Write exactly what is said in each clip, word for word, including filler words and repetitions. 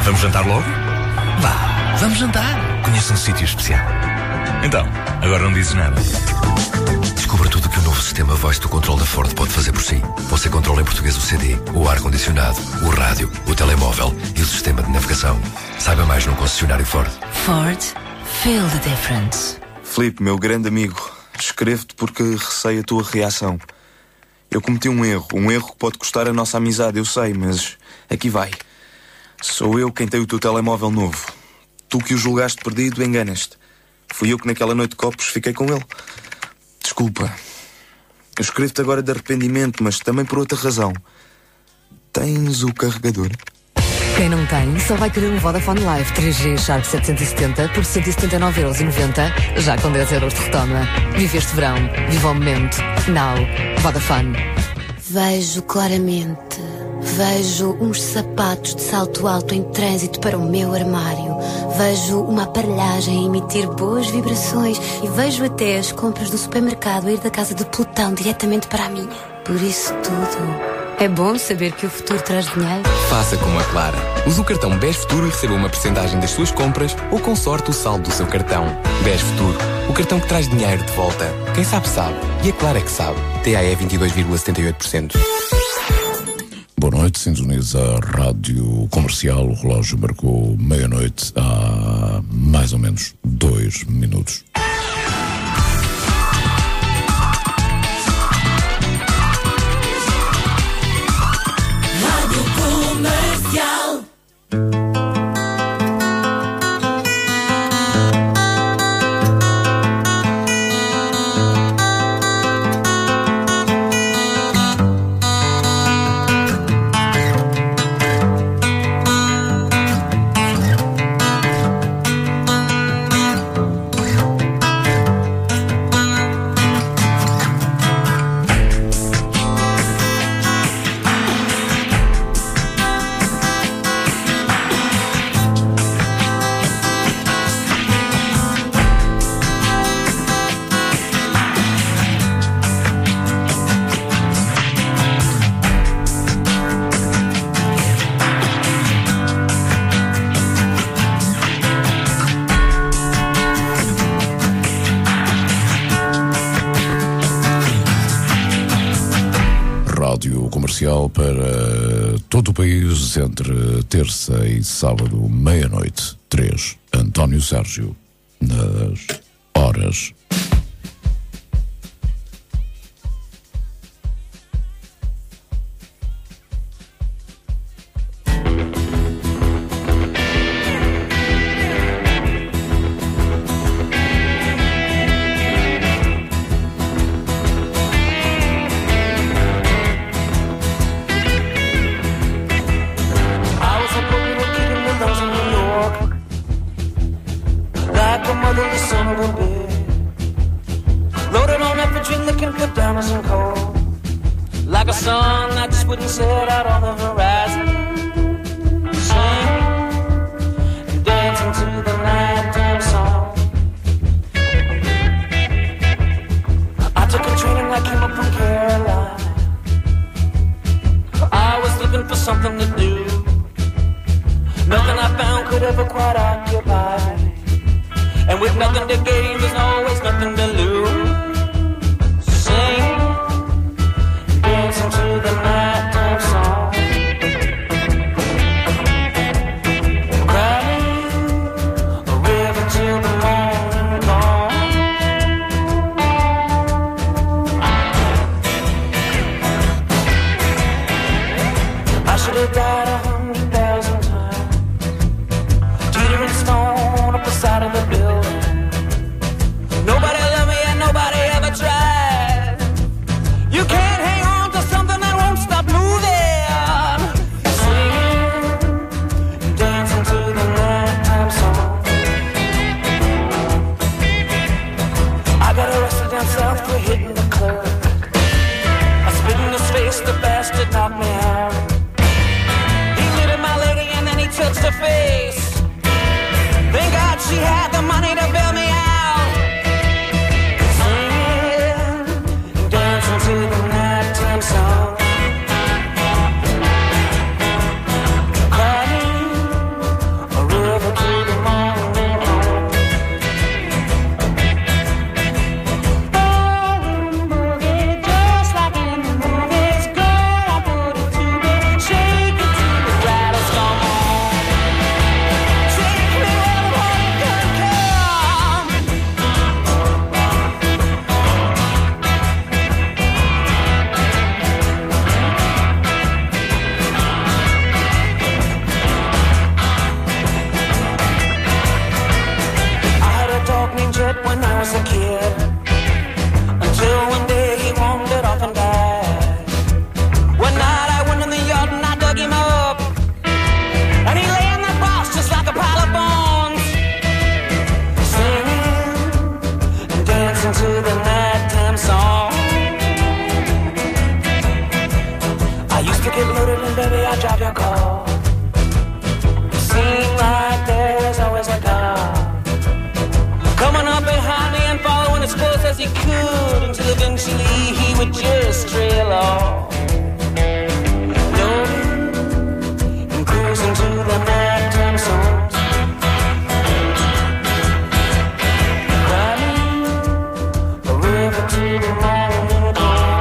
Vamos jantar logo? Vá, vamos jantar. Conheço um sítio especial. Então, agora não dizes nada. Descubra tudo o que o novo sistema Voice do controle da Ford pode fazer por si. Você controla em português o C D, o ar-condicionado, o rádio, o telemóvel e o sistema de navegação. Saiba mais num concessionário Ford. Ford, feel the difference. Filipe, meu grande amigo, escrevo-te porque receio a tua reação. Eu cometi um erro, um erro que pode custar a nossa amizade, eu sei, mas aqui vai. Sou eu quem tem o teu telemóvel novo. Tu que o julgaste perdido, enganas-te. Fui eu que naquela noite de copos fiquei com ele. Desculpa. Eu escrevo-te agora de arrependimento, mas também por outra razão. Tens o carregador? Quem não tem, só vai querer um Vodafone Live três G Sharp setecentos e setenta por cento e setenta e nove euros e noventa, já com dez euros de retoma. Vive este verão. Viva o momento. Now. Vodafone. Vejo claramente. Vejo uns sapatos de salto alto em trânsito para o meu armário. Vejo uma aparelhagem a emitir boas vibrações. E vejo até as compras do supermercado a ir da casa de pelotão diretamente para a minha. Por isso tudo, é bom saber que o futuro traz dinheiro. Faça como a Clara. Use o cartão B E S Futuro e receba uma porcentagem das suas compras ou com sorte o saldo do seu cartão. B E S Futuro. O cartão que traz dinheiro de volta. Quem sabe sabe. E a Clara é que sabe. T A E vinte e dois vírgula setenta e oito por cento. Boa noite, sintoniza a Rádio Comercial. O relógio marcou meia-noite há mais ou menos dois minutos. Rádio Comercial. Comercial para todo o país entre terça e sábado, meia-noite, três. António Sérgio, nas horas. Nobody love me just trail off. Loading and cruising to the nighttime songs. Riding a river to the morning dawn.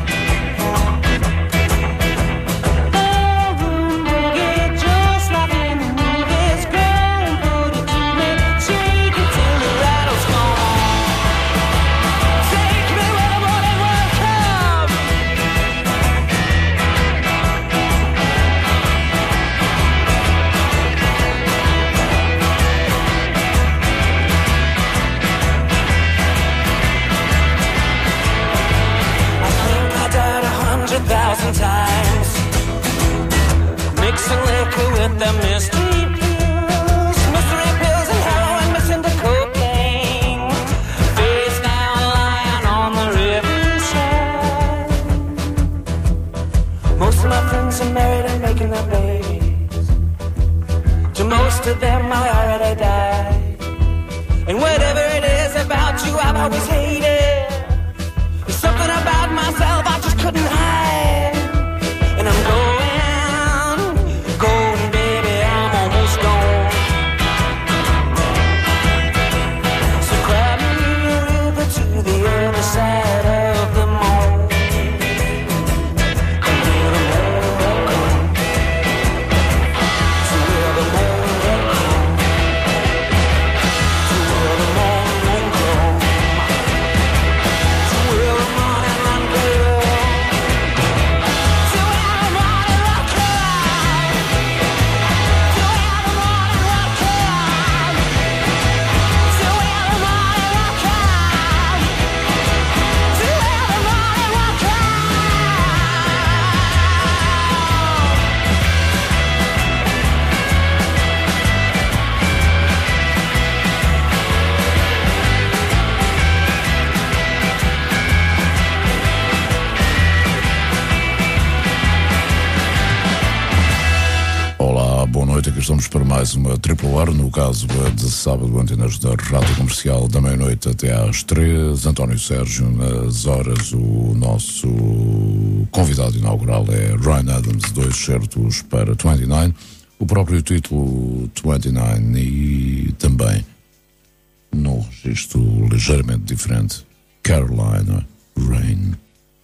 Thousand times, mixing liquor with the mystery pills, mystery pills and heroin missing the cocaine. Face down, lying on the riverside. Most of my friends are married and making their babies. To most of them, I already died. And whatever it is about you, I've always hated. There's something about myself I just couldn't hide. And I'm going, going, baby, I'm almost gone. So grab me a river to the other side of the moon. And where the moon will come. To where the moon will come. To where the moon will come. To where the morning run girl. Boa noite, aqui estamos para mais uma Triplo R, no caso de sábado, antenas da Rádio Comercial, da meia-noite até às três. António Sérgio, nas horas, o nosso convidado inaugural é Ryan Adams, dois certos para vinte e nove, o próprio título vinte e nove e também, num registro ligeiramente diferente, Carolina Rain.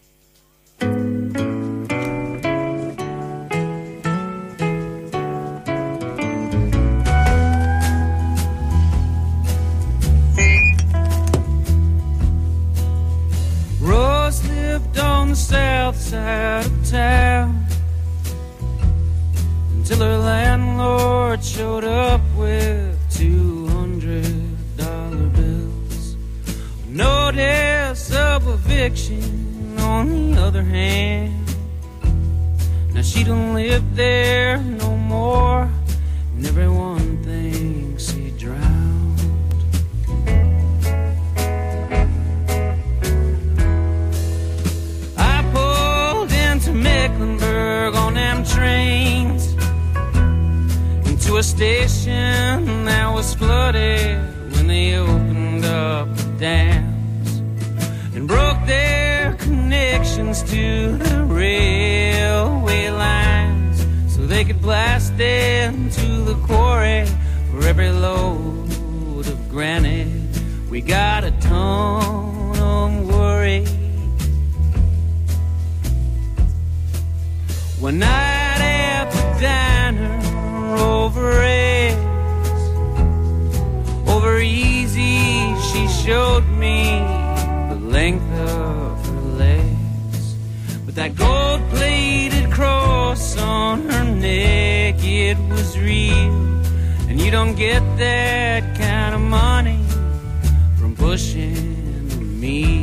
On the south side of town until her landlord showed up with two hundred dollar bills. Notice of eviction on the other hand. Now she don't live there no more, and everyone thinks he drowned. Mecklenburg on them trains into a station that was flooded when they opened up the dams and broke their connections to the railway lines so they could blast them to the quarry for every load of granite. We got a ton of worry. One night at the diner over eggs, over easy, she showed me the length of her legs. But that gold-plated cross on her neck, it was real. And you don't get that kind of money from pushing me.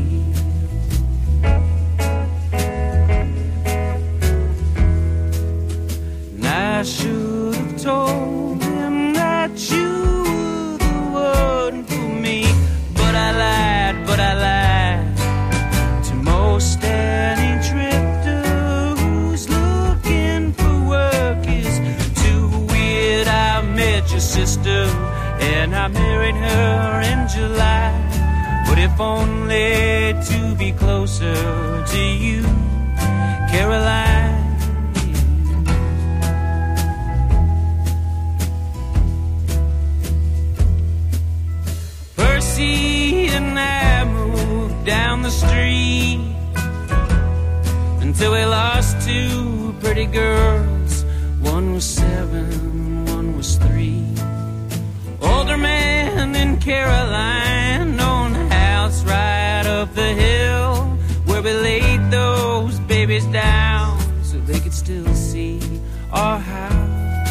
I should have told him that you were the one for me. But I lied, but I lied to most any drifter who's looking for work is too weird. I met your sister and I married her in July. but if only to be closer to you, Caroline. Percy and I moved down the street until we lost two pretty girls. One was seven, one was three. Older man in Caroline owned a house right up the hill where we laid those babies down so they could still see our house.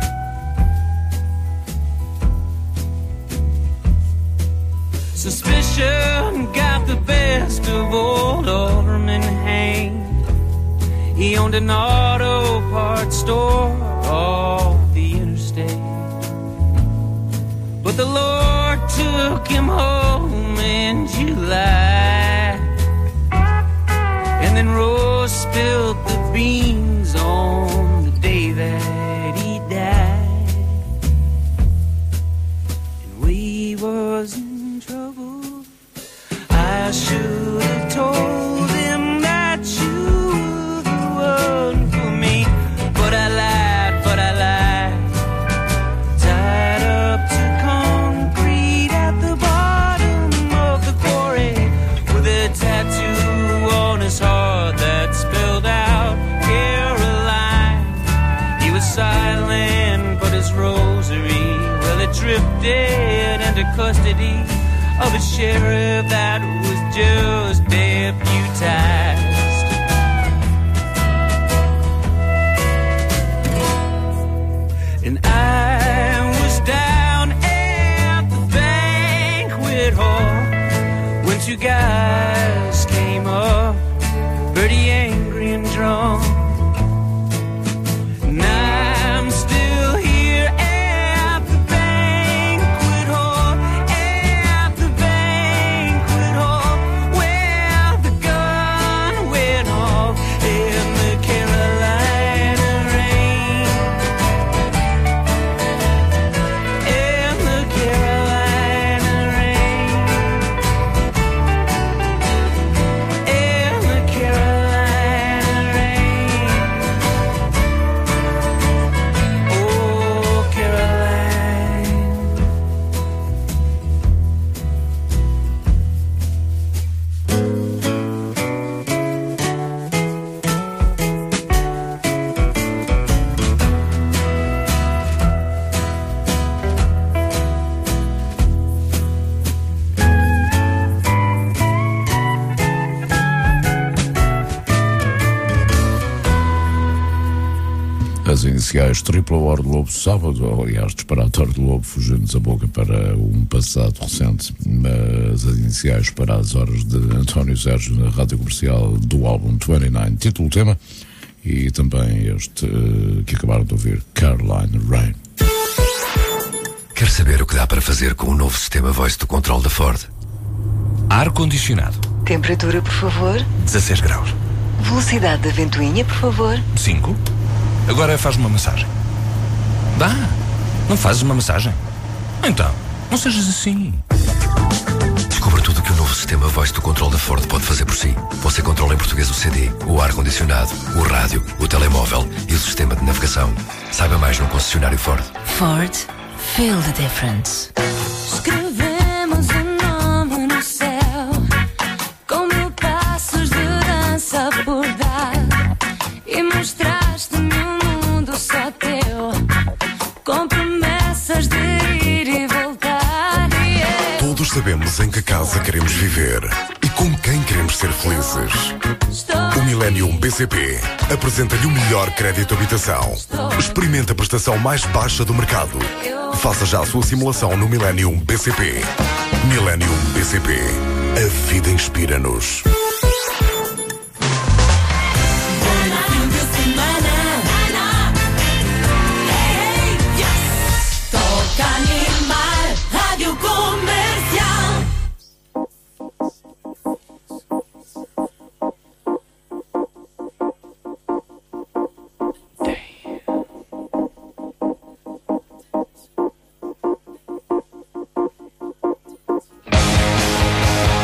Suspicion got the best of old Alderman Hank. He owned an auto parts store off the interstate. But the Lord took him home in July, and then Rose spilled the beans on the day that he died. And we was in trouble. I should have told him that you were the one for me, but I lied, but I lied. Tied up to concrete at the bottom of the quarry with a tattoo on his heart that spelled out Caroline. He was silent, but his rosary, well, it drifted into custody of a sheriff that was just deputized. And I was down at the banquet hall when two guys came up, pretty angry and drunk. And I'm still here at the banquet hall, at the banquet hall, where the gun went off in the Carolina rain. In the Carolina rain. In the Carolina rain. Oh, Caroline. As iniciais Tripla Hora do Lobo, sábado, aliás, disparatório do Lobo, fugindo-nos a boca para um passado recente, mas as iniciais para as horas de António Sérgio na rádio comercial do álbum vinte e nove, título tema, e também este uh, que acabaram de ouvir, Caroline Rain. Quer saber o que dá para fazer com o novo sistema Voice do controle da Ford? Ar-condicionado. Temperatura, por favor. dezasseis graus. Velocidade da ventoinha, por favor. cinco. Agora faz uma massagem. Dá. Não fazes uma massagem? Então, não sejas assim. Descubra tudo o que o novo sistema Voice do controle da Ford pode fazer por si. Você controla em português o C D, o ar-condicionado, o rádio, o telemóvel e o sistema de navegação. Saiba mais no concessionário Ford. Ford, feel the difference. Escrevemos o nome no céu, com mil passos de dança por dar, e mostraste-me um mundo só teu, com promessas de ir e voltar. Yeah. Todos sabemos em que casa queremos viver e com quem queremos ser felizes. O Millennium B C P apresenta-lhe o melhor crédito habitação. Experimente a prestação mais baixa do mercado. Faça já a sua simulação no Millennium B C P. Millennium B C P. A vida inspira-nos. Thank you.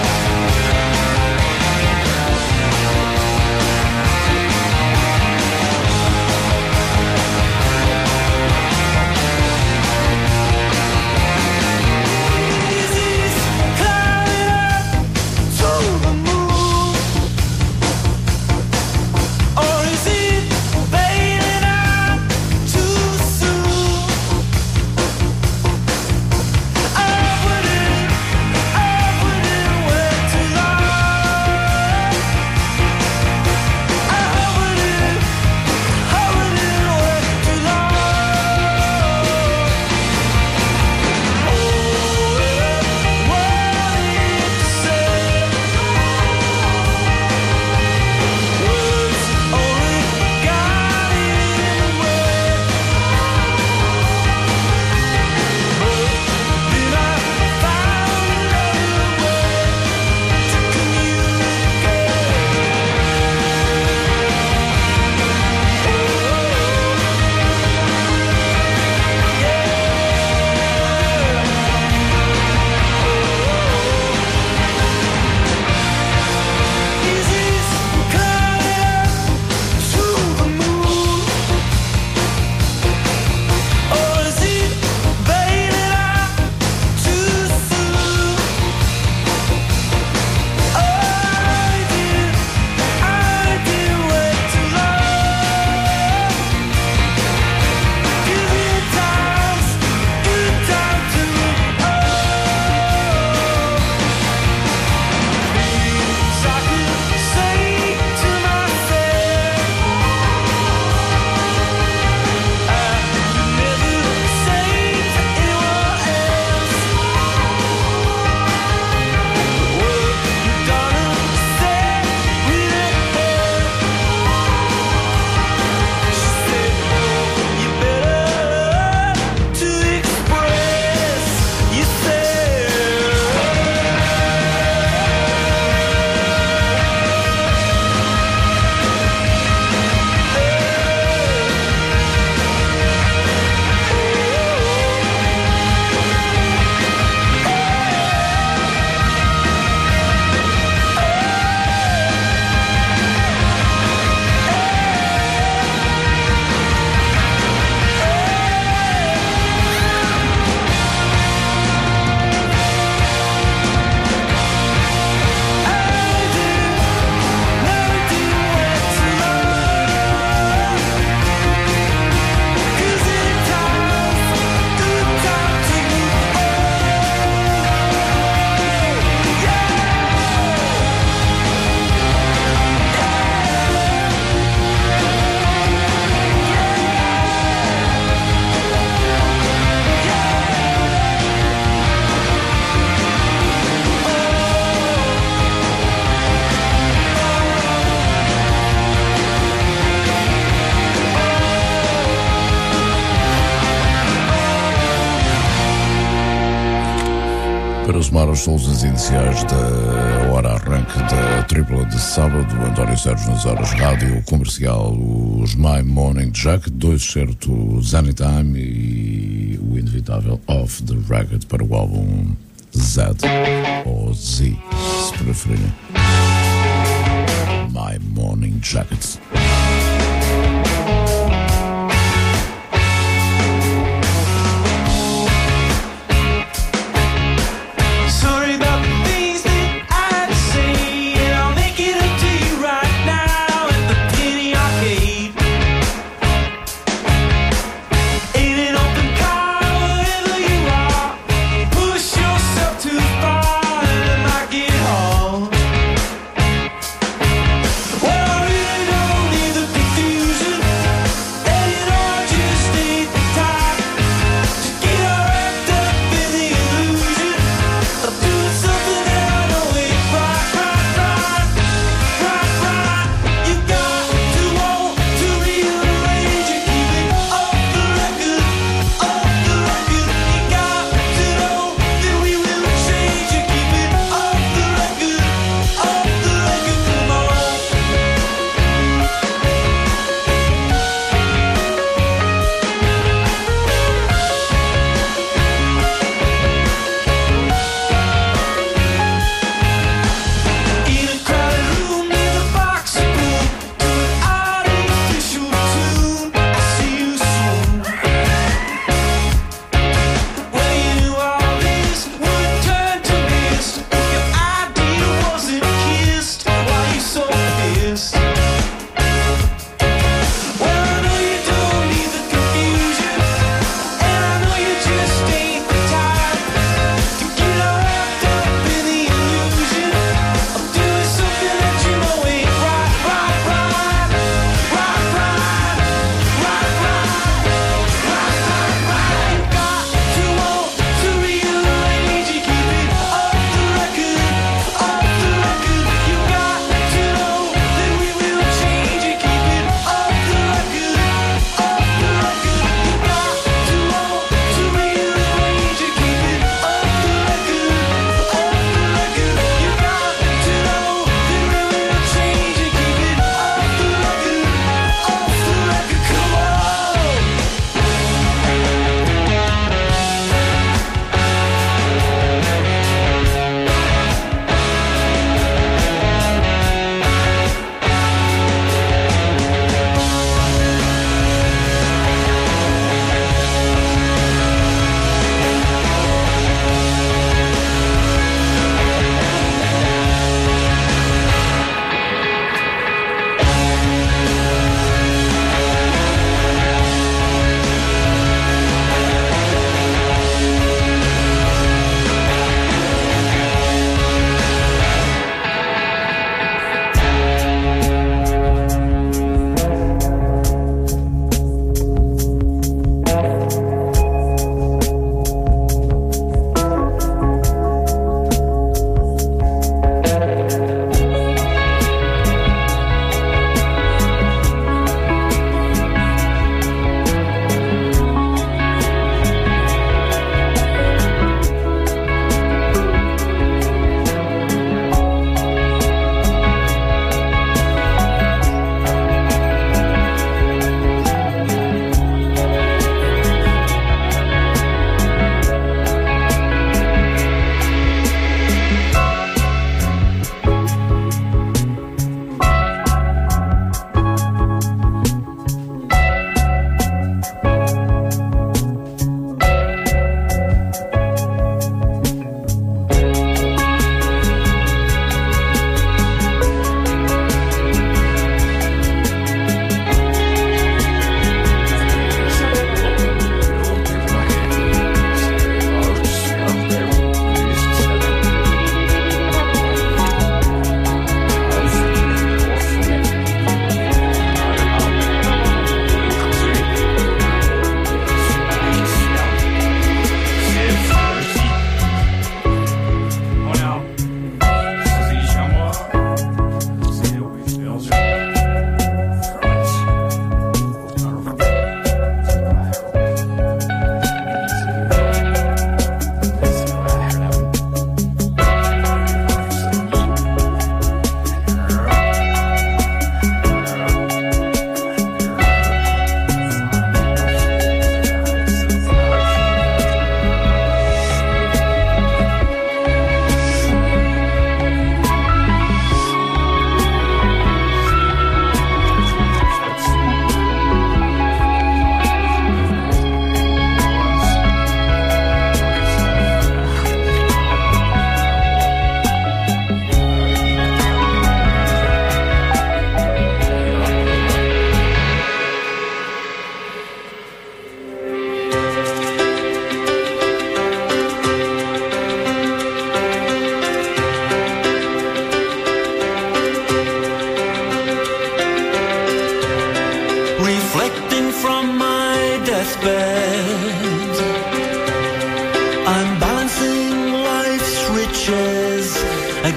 Para somar os sons iniciais da hora arranque da tripla de sábado, António Sérgio nas horas rádio comercial, os My Morning Jacket, dois certos Anytime e o inevitável Off the Record para o álbum Z, ou Z, se preferirem. My Morning Jacket. Well, I really don't need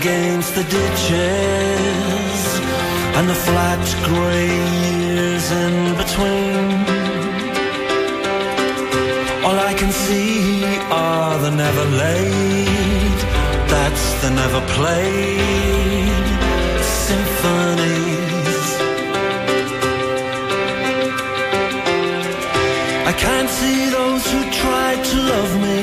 against the ditches and the flat grey years in between. All I can see are the never laid, that's the never played symphonies. I can't see those who tried to love me,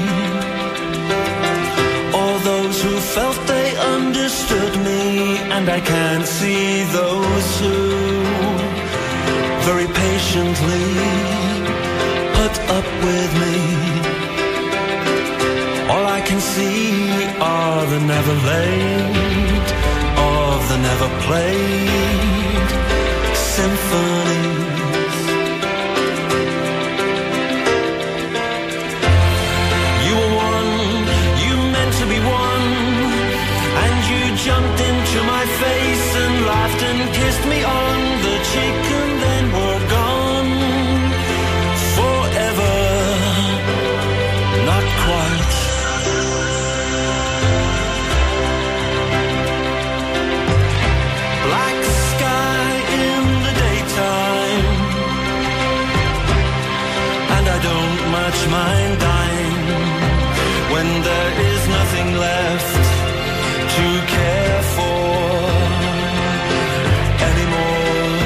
or those who felt they understood me, and I can't see those who very patiently put up with me. All I can see are the never laid of the never played symphonies. You were one, you meant to be one, and you jumped into my face and laughed and kissed me on the cheek and then were gone forever. Not quite. Black sky in the daytime, and I don't much mind dying when there is nothing left to care for anymore.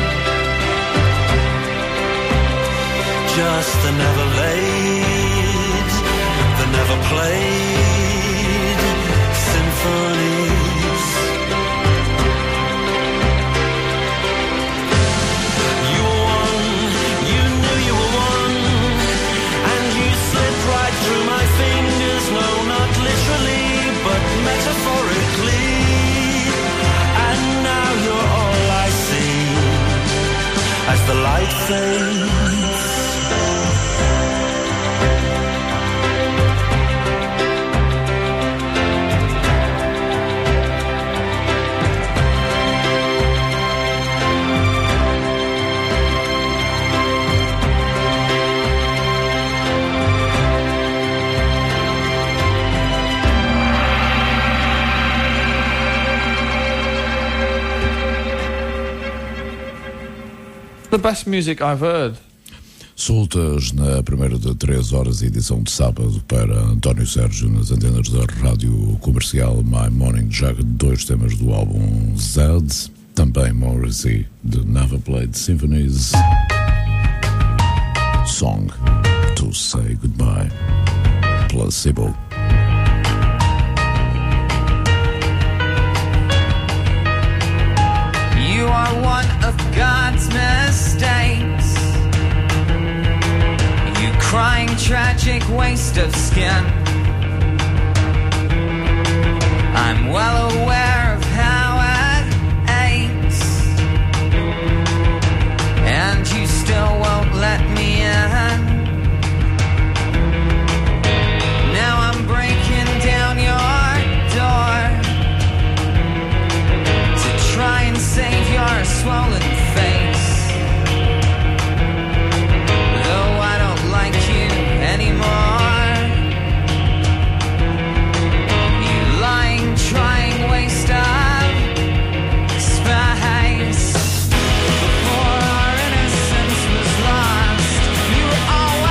Just the never laid, the never played symphonies. You were one, you knew you were one, and you slipped right through my fingers. No, not literally, but metaphorically. And now you're all I see as the light fades. The best music I've heard. Soltas na primeira de três horas, edição de sábado, para António Sérgio nas antenas da rádio comercial. My Morning Jacket, dois temas do álbum Z, também Morrissey, de Never Played Symphonies, Song to Say Goodbye, Placebo. You are one of God's mistakes. You crying tragic waste of skin. I'm well aware of how it aches, and you still won't let me in. Now I'm breaking down your door to try and save your swollen face. Though I don't like you anymore, you lying, trying waste of space. Before our innocence was lost, you were always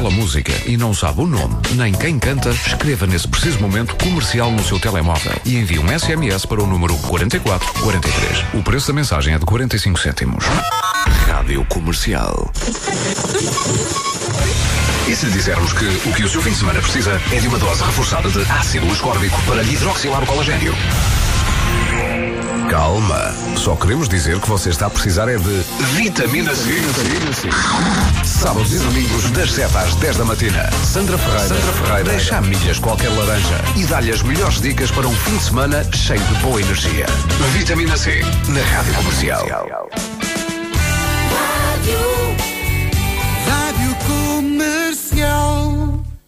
aquela música e não sabe o nome, nem quem canta, escreva nesse preciso momento comercial no seu telemóvel e envie um S M S para o número quarenta e quatro quarenta e três. O preço da mensagem é de quarenta e cinco cêntimos. Rádio Comercial. E se lhe dissermos que o que o seu fim de semana precisa é de uma dose reforçada de ácido ascórbico para lhe hidroxilar o colagênio? Calma, só queremos dizer que você está a precisar é de vitamina C. Sábados e domingos das sete às dez da matina. Sandra Ferreira, Sandra Ferreira deixa a milhas qualquer laranja e dá-lhe as melhores dicas para um fim de semana cheio de boa energia. Vitamina C, na Rádio Comercial. Rádio Comercial.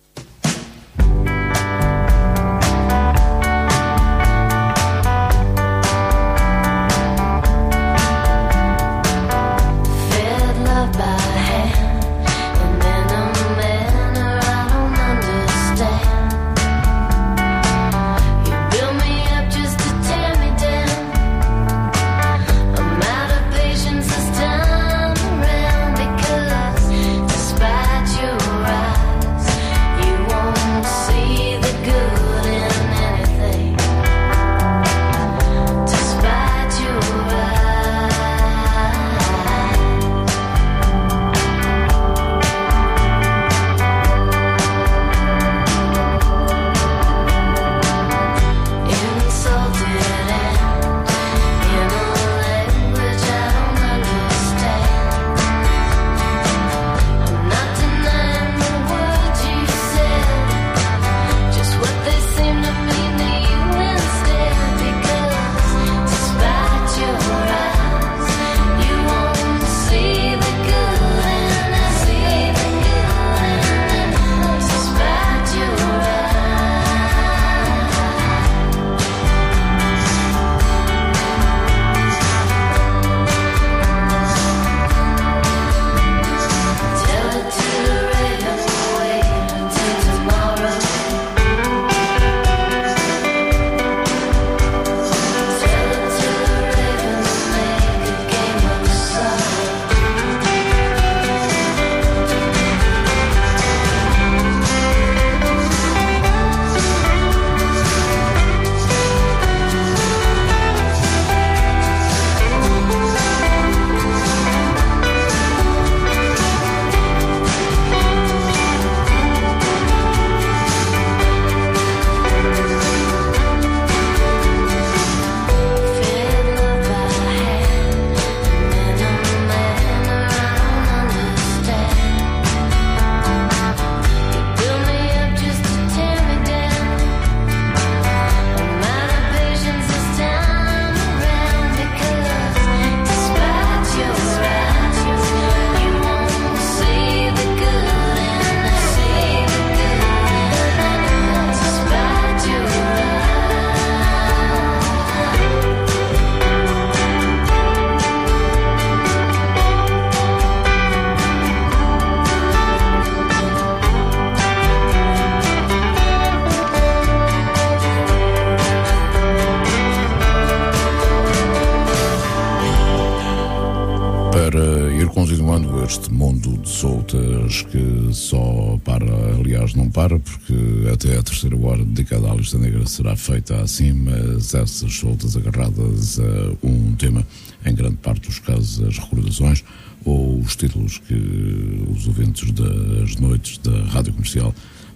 Este mundo de soltas que só para, aliás não para, porque até a terceira hora dedicada à lista negra será feita assim, mas essas soltas agarradas a um tema, em grande parte dos casos as recordações ou os títulos que os ouvintes das noites da Rádio Comercial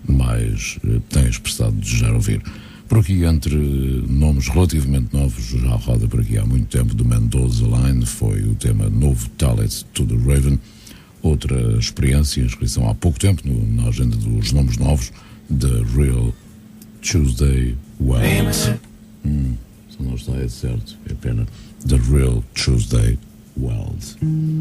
mais têm expressado de desejar ouvir. Por aqui, entre nomes relativamente novos, já roda por aqui há muito tempo, do Mendoza Line, foi o tema novo Tell It to the Raven. Outra experiência, inscrição há pouco tempo no, na agenda dos nomes novos, The Real Tuesday Wells. Hum, se não está é certo, é pena. The Real Tuesday Wells.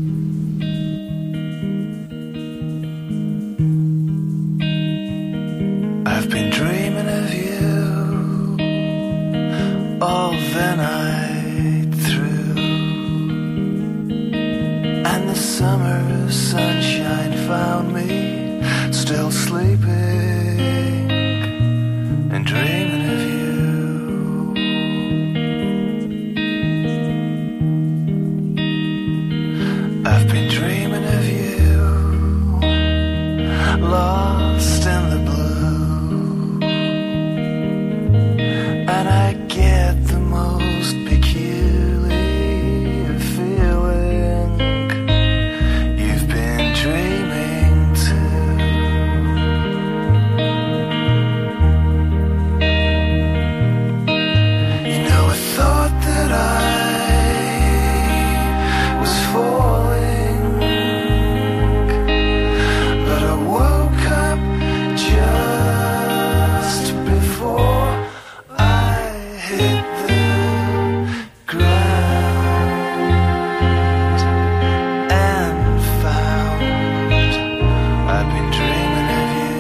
I've been dreaming of you all the night through, and the summer sunshine found me still sleeping and dreaming of you. I've been dreaming of you, Lord. lost in the blue, and I get the most peculiar feeling. You've been dreaming too. You know, I thought that I was falling, but I woke up just before I hit the ground and found I've been dreaming of you.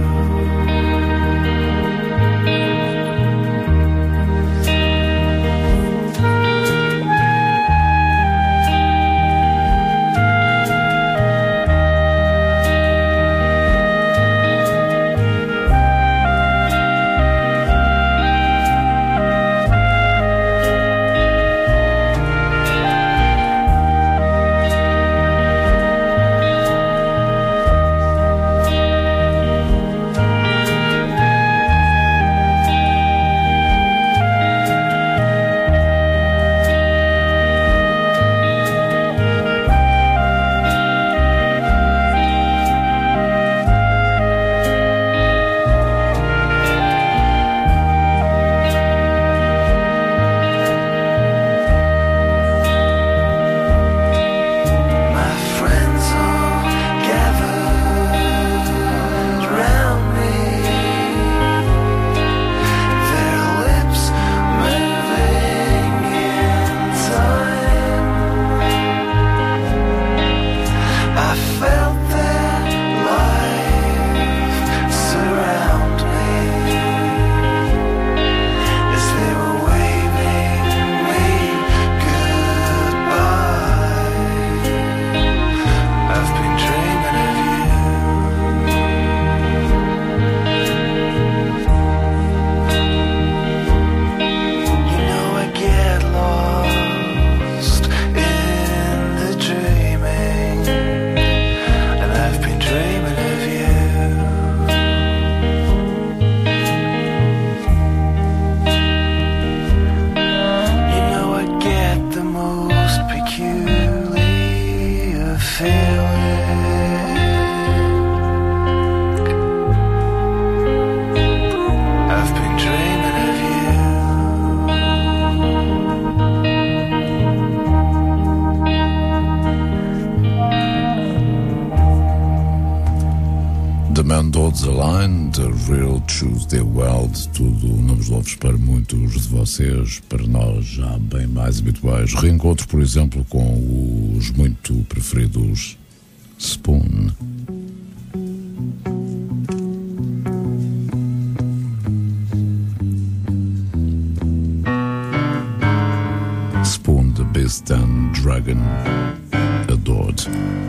My friends all gathered round me, their lips moving in time. I felt their life surround me as they were waving me goodbye. I've been dreaming of you. You know, I get lost in the dreaming, and I've been dreaming of you. You know, I get the most peculiar feeling. I've been dreaming of you. The Man Towards the Line, The Real Choose the Wild, tudo nomes novos para muitos de vocês, para nós já bem mais habituais. Reencontro, por exemplo, com os muito preferidos Spoon. Spoon, The Beast and Dragon, Adored.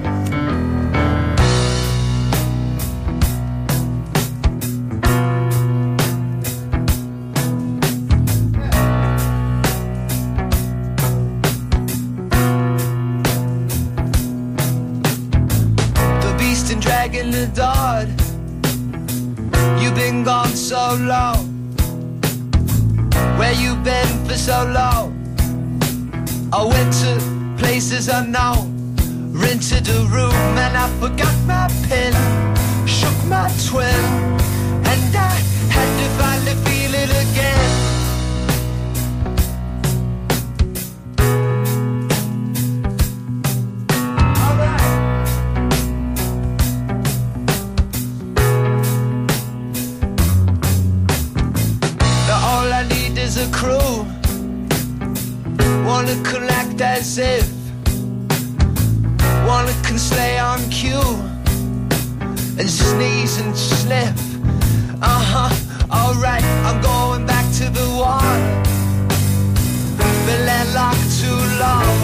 The beast and dragon adored. You've been gone so long. Where you been for so long? I went to places unknown, rented a room and I forgot my pen, shook my twin, and I had to finally feel it again. Now all I need is a crew, one who can act as if, one who can stay on cue and sneeze and sniff. Uh-huh, alright, I'm going back to the one. Been landlocked too long.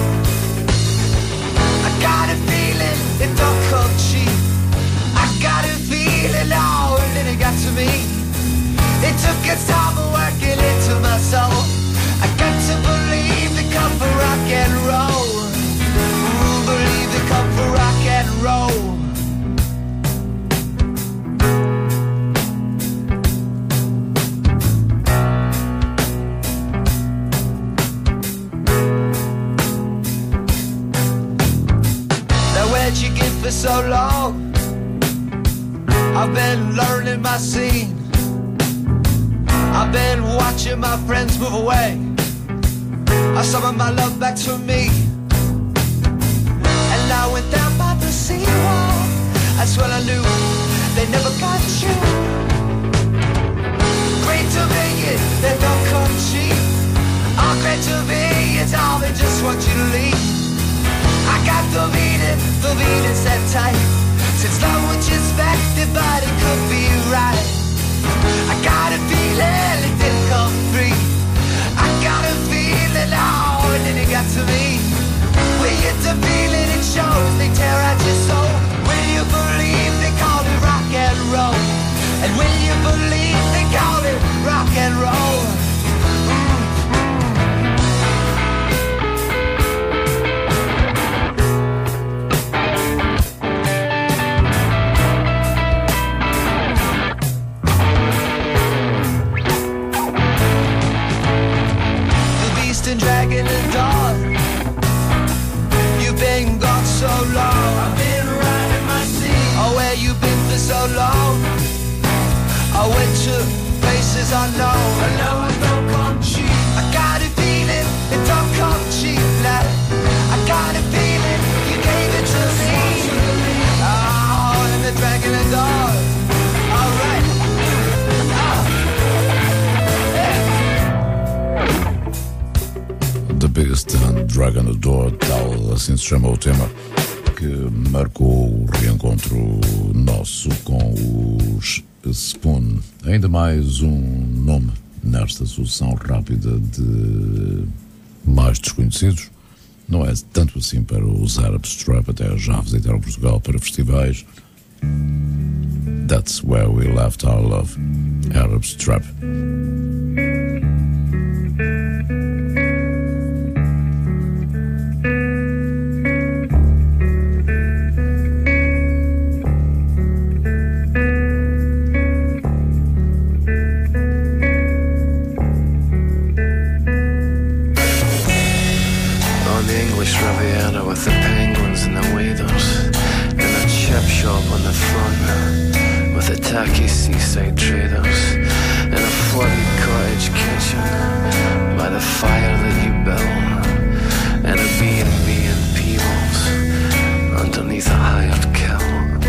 I got a feeling it don't come cheap. I got a feeling, oh, and it got to me. It took its time of working into my soul. I got to believe they come for rock and roll. Ooh, believe they come for rock and roll. I've been learning my scene. I've been watching my friends move away. I summoned my love back to me. And I went down by the seawall. That's when I knew they never got you. Great to be it, they don't come cheap. Oh, great to be it's all they just want you to leave. I got the beating, the beating set tight. Since love was expected, but it could be right. I got a feeling it didn't come free. I got a feeling, oh, and then it got to me. When you get the feeling, it shows, they tear at your soul. When you believe, they call it rock and roll. And when you believe, they call it rock and roll. Dragging the dog. You've been gone so long. I've been riding my seat. Oh, where you been for so long? I went to places unknown. I know it don't come cheap. I got a feeling it don't come cheap. Like, I got a feeling you gave it to me. Oh, and they're dragging the dog. All right. The Biggest Dragon Door, tal assim se chama o tema que marcou o reencontro nosso com os Spoon. Ainda mais um nome nesta sucessão rápida de mais desconhecidos. Não é tanto assim para os Arab Strap, até já visitaram Portugal para festivais. That's Where We Left Our Love, Arab Strap. With the penguins and the waders, in a chip shop on the front, with the tacky seaside traders, in a flooded cottage kitchen, by the fire that you built, and a B and B in Peebles, underneath a hired kill.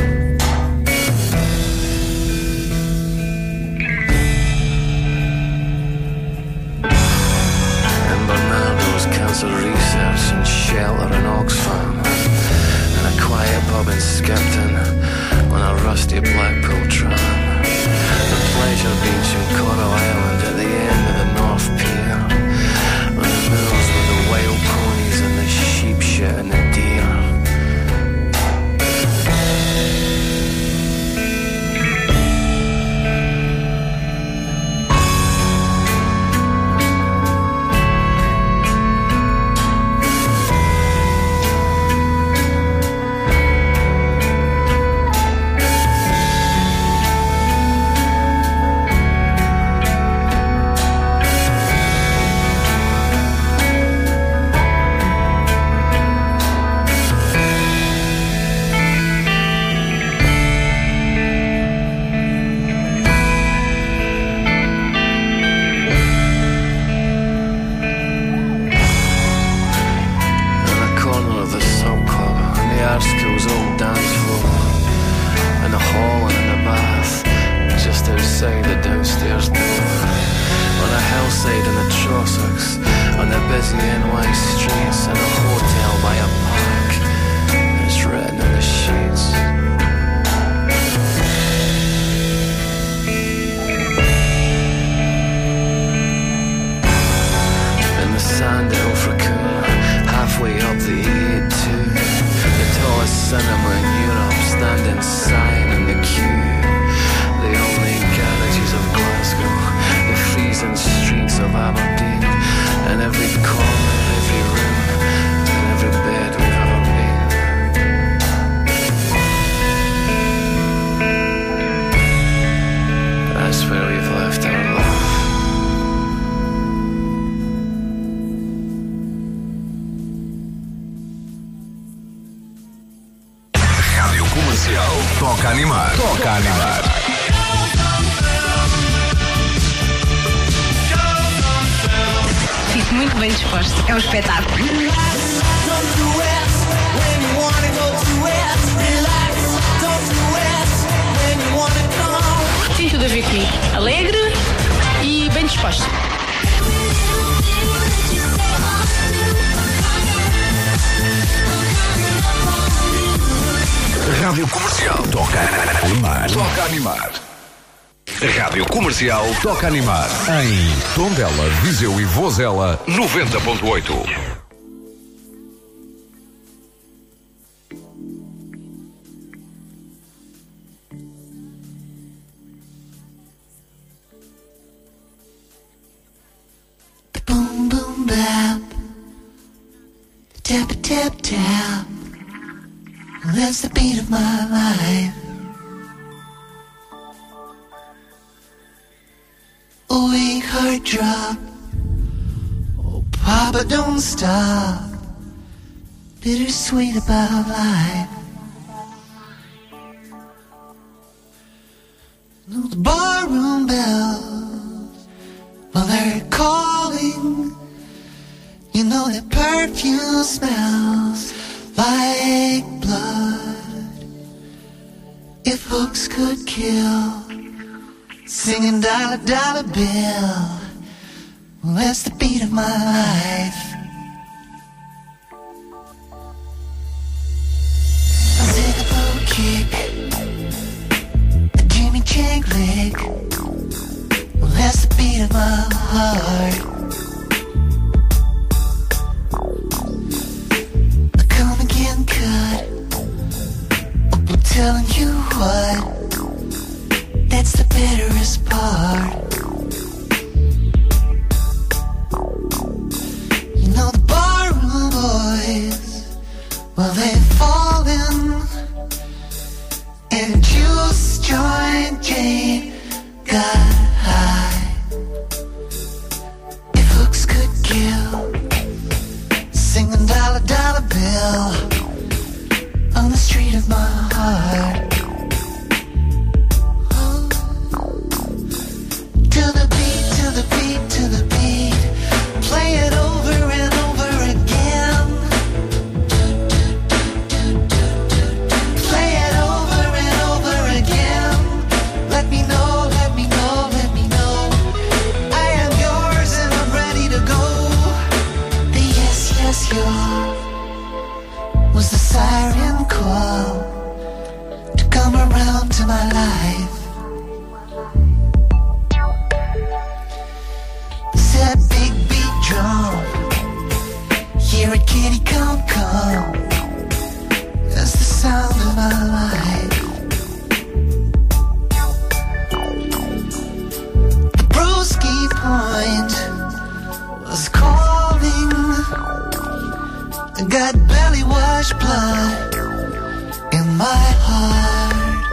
In Bernardo's cancer research and shelter in Oxfam, and a quiet pub in Skipton, on a rusty Blackpool tram, the pleasure beach in Coral Island at the end of the North Pier, on the moors with the wild ponies and the sheep shit and the deer. Streets of Aberdeen, and every corner, every Animar. Fico muito bem disposto. É um espetáculo. Tem tudo a ver comigo. Alegre e bem disposto. Rádio Comercial. Toca Animar. Toca Animar. Rádio Comercial. Toca Animar. Em Tondela, Viseu e Vozela, noventa ponto oito. Boom, boom, bap. Tap, tap, tap. That's the beat of my life. A weak heart drop. Oh, Papa, don't stop. Bittersweet about life. No, the barroom bells, well, they're calling. You know that perfume smells like blood. If hooks could kill, singing dollar dollar bill, well, that's the beat of my life. A zigzag kick, a Jimmy Jig lick, well, that's the beat of my heart. Come again, cut. I'm telling you what, that's the bitterest part. You know the barroom boys, well, they've fallen, and a juice joint Jane got high. If hooks could kill, singing dollar dollar bill on the street of my heart. Oh. To the beat, to the beat, to the beat, play it over and over again. Play it over and over again. Let me know, let me know, let me know. I am yours and I'm ready to go. The yes, yes, you was the siren call to come around to my life. Said big beat drum, hear a kitty come come. That's the sound of my life. The broski point was calling. I got belly wash blood in my heart.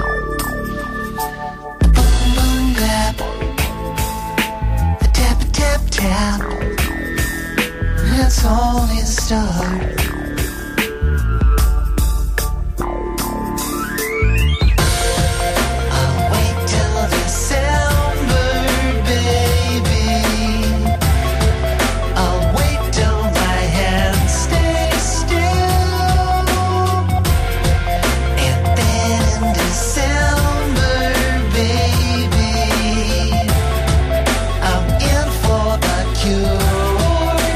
Boom, boom, bap. The tap, tap, tap. That's only the start. I'll wait till December, baby. I'll wait till my hands stay still. And then in December, baby, I'm in for the cure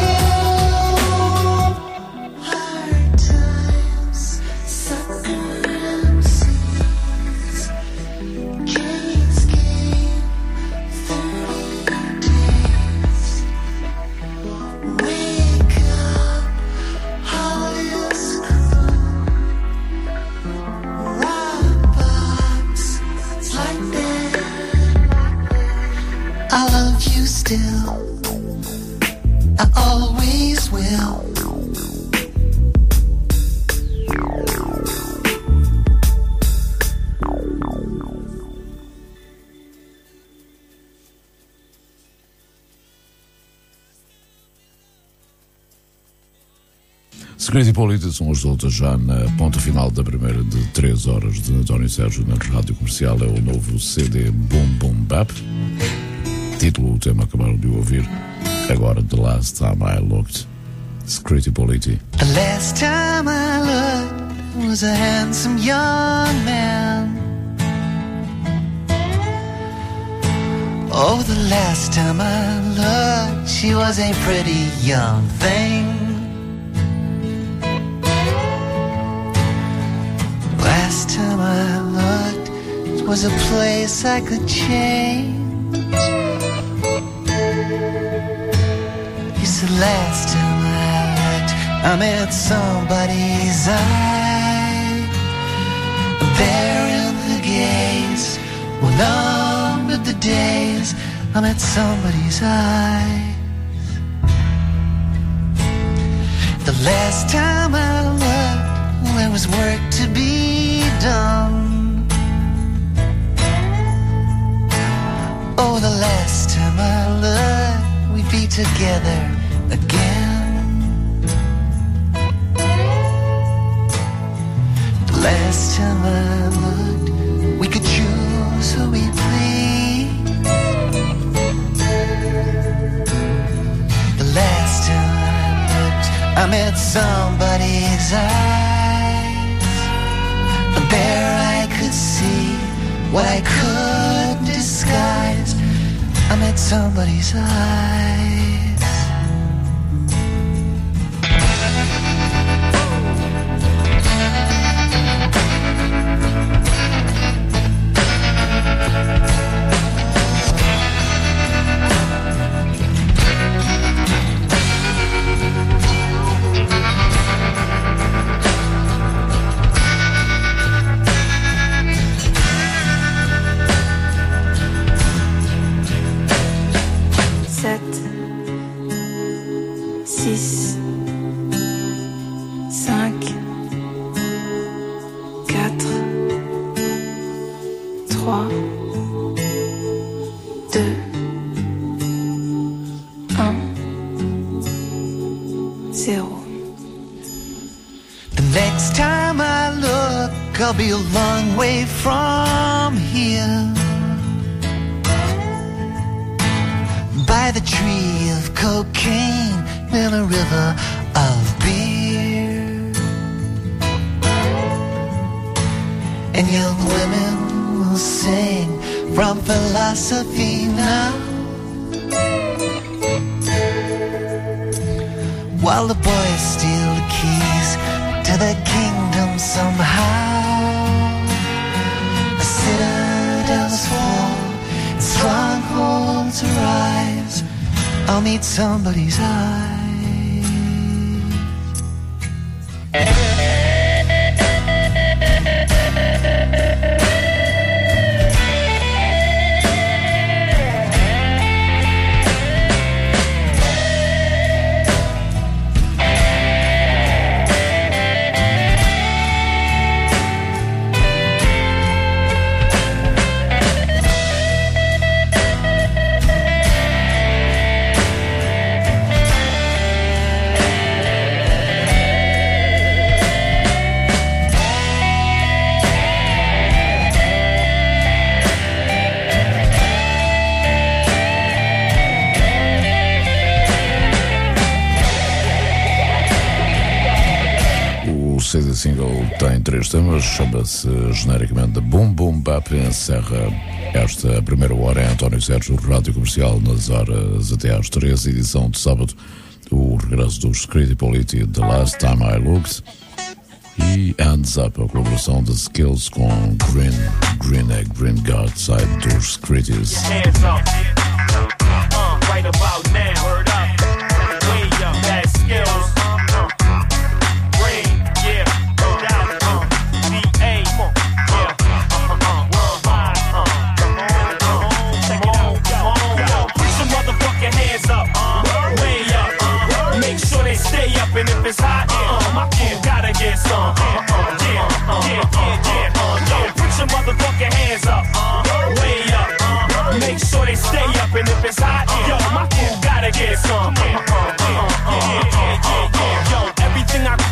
kill. Hard times, sucker M Cs, Jane's game, thirty days. Wake up, Hollis crew, rock box, like that. I love you still, I always will. Security Polity são as outras já na ponta final da primeira de três horas de António Sérgio na Rádio Comercial. É o novo C D Boom Boom Bap. Título, o tema acabaram de ouvir. Agora, The Last Time I Looked. Security Polity. The last time I looked was a handsome young man. Oh, the last time I looked, she was a pretty young thing. Last time I looked, it was a place I could change. You said last time I looked, I met somebody's eye. There in the gaze, well, numbered the days, I met somebody's eyes. The last time I looked, well, there was work to be done. Oh, the last time I looked, we'd be together again. The last time I looked, we could choose who we please. The last time I looked, I met somebody's eyes. There I could see what I couldn't disguise. I met somebody's eyes. I'll be a long way from here, by the tree of cocaine and a river of beer. And young women will sing from philosophy now, while the boys steal the keys to the kingdom somehow. Citadels fall, and strongholds arise. I'll meet somebody's eyes. O C D single tem três temas, chama-se genericamente Boom Boom Bap e encerra esta primeira hora em António Sérgio, Rádio Comercial, nas horas até às três, edição de sábado, o regresso dos Security Polity, The Last Time I Looked, e Hands Up, a colaboração de Skills com Green, Green Egg, Green God, side dos Securities. Hands up, uh, right about now, word up, way up, that's Skills. And if it's hot, uh, my kid gotta get some. Uh, uh, yeah, uh, yeah, yeah, yeah, uh, yeah. Put your motherfucking hands up, uh, way up. Uh, make sure they stay up. And if it's hot, yo, my kid gotta get some. Uh, uh, uh, uh, yeah, yeah, yeah, yeah. Yo, everything I quote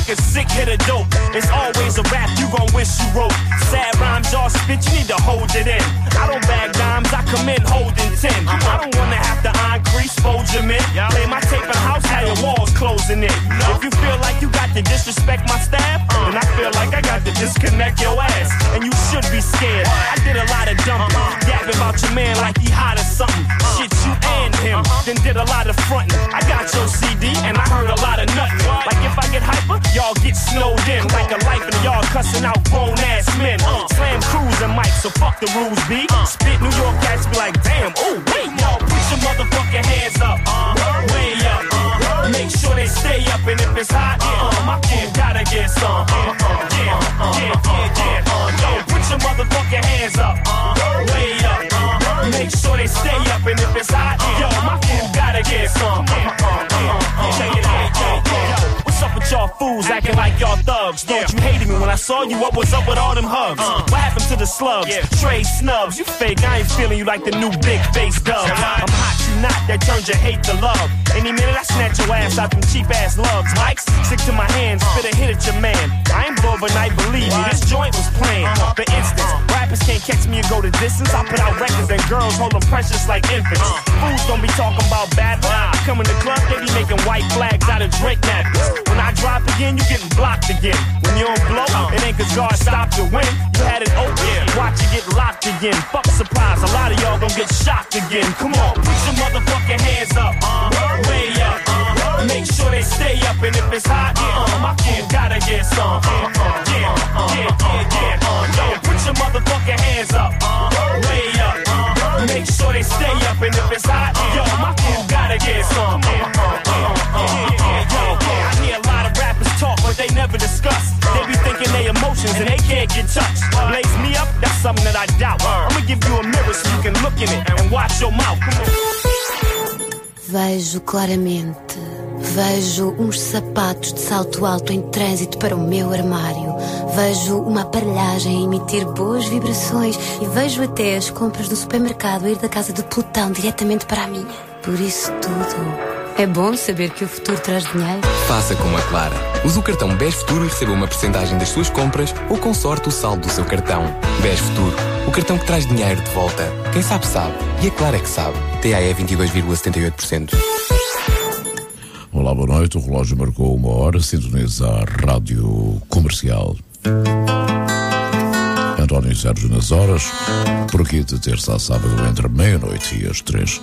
a sick hit of dope. It's always a rap you gon' wish you wrote. Sad rhymes y'all spit, you need to hold it in. I don't bag dimes, I come in holding ten. I don't wanna have to increase, fold your men. Play my tape in house, how your walls closing in. If you feel like you got to disrespect my staff, then I feel like I got to disconnect your ass. And you should be scared. I did a lot of dumping, yapping about your man like he hot or something. Shit, you and him, then did a lot of fronting. I got your C D and I heard a lot of nothing. Like if I get hyper, y'all get snowed in. Like a life in the yard cussing out grown ass men. Uh, slam cruising mic, so fuck the rules, B. Spit New York cats be like, damn, ooh, wait, y'all put your motherfucking hands up, uh, way up. Uh, make sure they stay up, and if it's hot, uh, my kid gotta get some. Uh, uh, yeah, uh, yeah, yeah, yeah. Uh, yo, put your motherfucking hands up, uh, way up. Uh, make sure they stay up, and if it's hot, yo, my kid gotta get some. Uh, uh, uh, uh, check it out, yo, yo. What's up with y'all fools acting like y'all thugs? Thought you hated me when I saw you. What was up with all them hugs? Uh, what happened to the slugs? Yeah. Trade snubs. You fake. I ain't feeling you like the new big face dub. I'm hot, you not. That turns your hate to love. Any minute I snatch your ass out them cheap ass lugs. Mics stick to my hands. Spit a hit at your man. I ain't overnight. Believe me. This joint was planned. For instance, rappers can't catch me and go the distance. I put out records and girls hold them precious like infants. Fools don't be talking about bad. I come in the club, they be making white flags out of drink napkins. When I drop again, you getting blocked again. When you don't blow, it ain't cause God stopped your win. You had it open, watch you get locked again. Fuck surprise, a lot of y'all gon' get shocked again. Come on, put your motherfucking hands up, uh, way up. Uh, make sure they stay up, and if it's hot, uh, my kid gotta get some. Uh, uh, yeah, uh, yeah, yeah, yeah. Uh, yo, put your motherfucking hands up, uh, way up. Uh, make sure they stay up, and if it's hot, yo, my kid gotta get some. Uh, uh, uh, uh, yeah, yeah, yeah. I hear a lot of rappers talk, but they never discuss. They be thinking they emotions and they can't get touched. Blaze me up, that's something that I doubt. I'ma give you a mirror so you can look in it and watch your mouth. Come on. Vejo claramente. Vejo uns sapatos de salto alto em trânsito para o meu armário. Vejo uma aparelhagem a emitir boas vibrações. E vejo até as compras do supermercado a ir da casa de Plutão diretamente para a minha. Por isso tudo, é bom saber que o futuro traz dinheiro. Faça como a Clara. Use o cartão B E S Futuro e receba uma percentagem das suas compras ou com sorte o saldo do seu cartão. B E S Futuro, o cartão que traz dinheiro de volta. Quem sabe sabe. E a Clara é que sabe. T A E vinte e dois vírgula setenta e oito por cento. Olá, boa noite. O relógio marcou uma hora. Sintoniza a Rádio Comercial. António Sérgio nas horas. Por aqui de terça a sábado entre meia-noite e as três.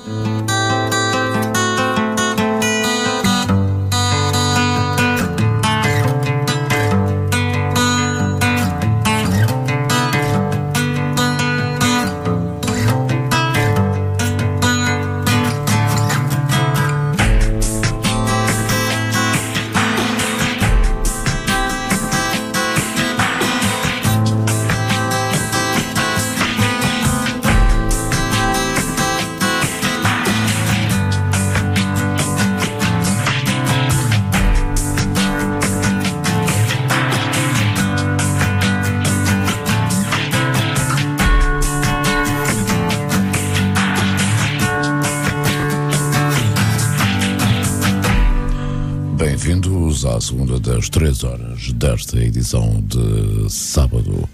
Bem-vindos à segunda das três horas desta edição de sábado.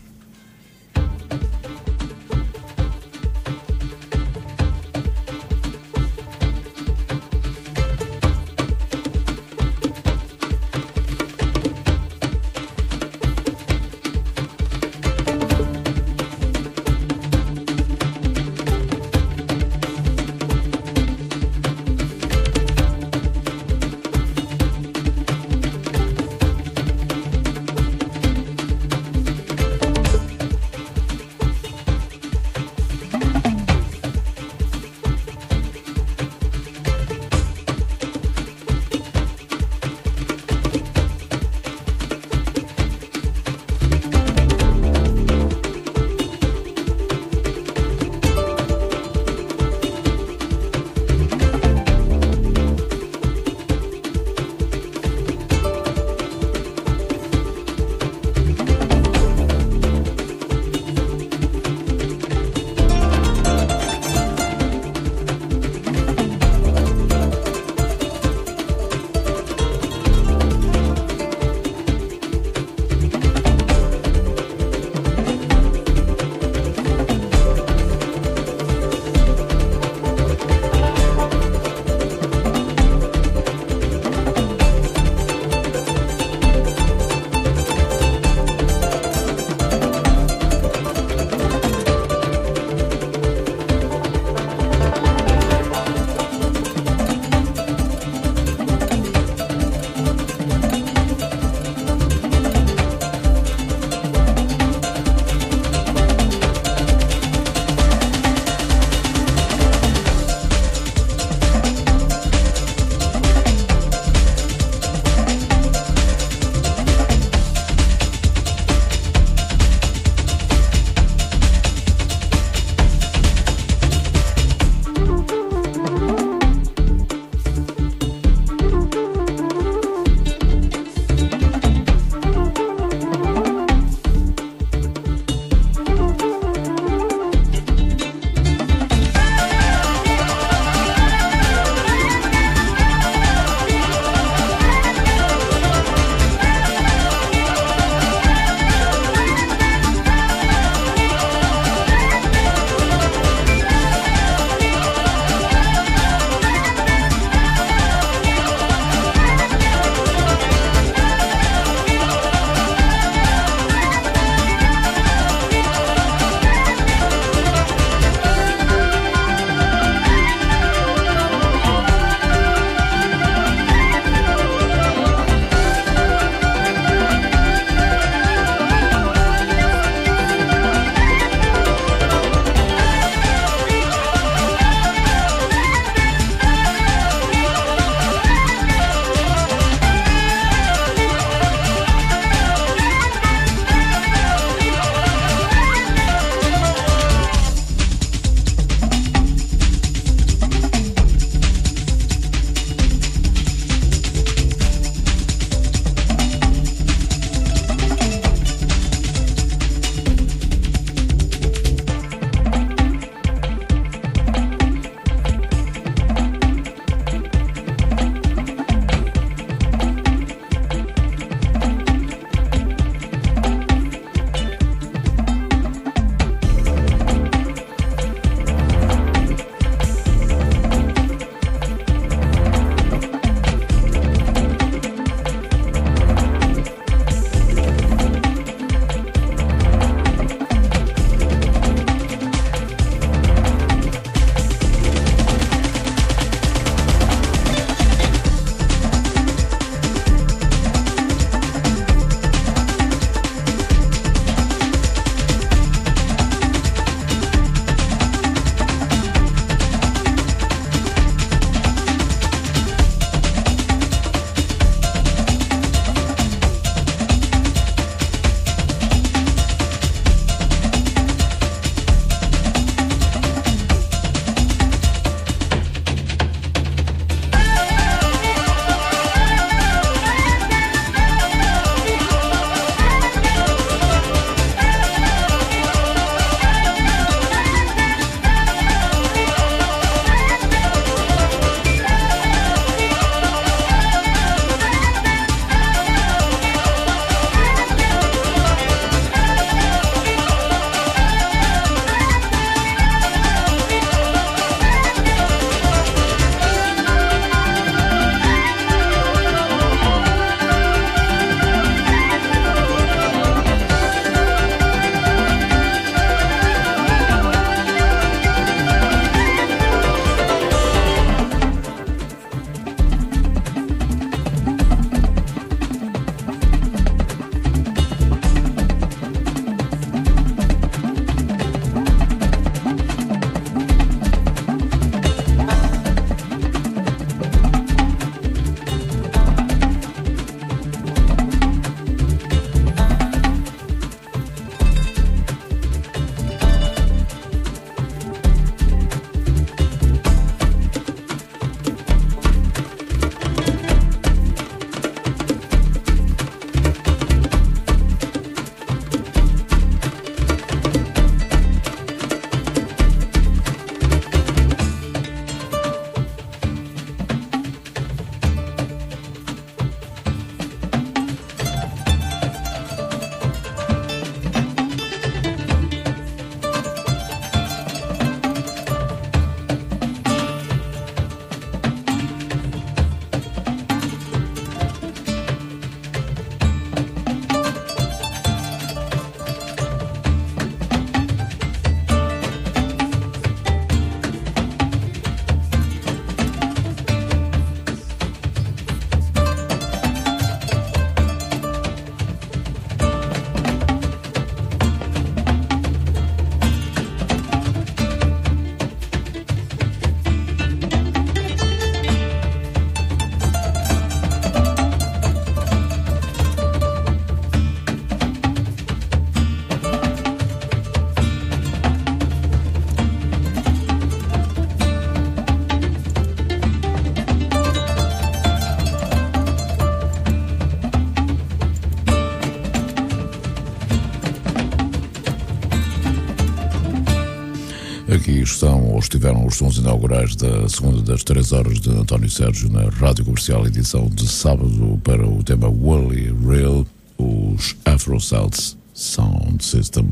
Aqui estão, ou estiveram, os sons inaugurais da segunda das três horas de António Sérgio na Rádio Comercial, edição de sábado, para o tema Wally Real, os Afro Celts Sound System.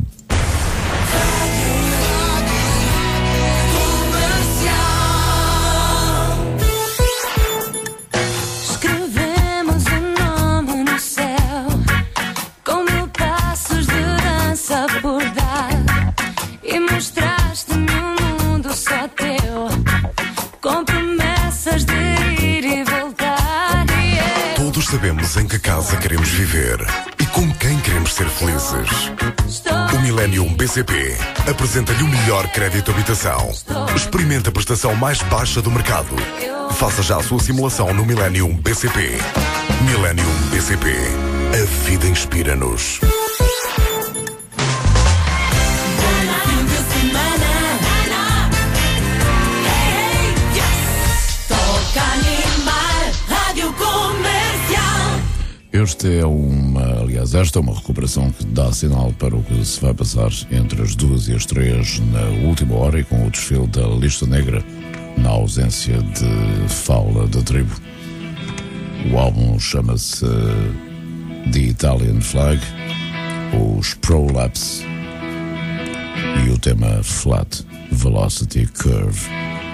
Escrevemos um nome no céu, com mil passos de dança por dar, e mostraste-me um mundo só teu, com promessas de ir e voltar. Yeah. Todos sabemos em que casa queremos viver e com quem queremos ser felizes. O Millennium B C P apresenta-lhe o melhor crédito habitação. Experimente a prestação mais baixa do mercado. Faça já a sua simulação no Millennium B C P. Millennium B C P. A vida inspira-nos. Este é uma, aliás, esta é uma recuperação que dá sinal para o que se vai passar entre as duas e as três na última hora, e com o desfile da lista negra na ausência de Fala da Tribo. O álbum chama-se The Italian Flag, os Prolapse e o tema Flat Velocity Curve.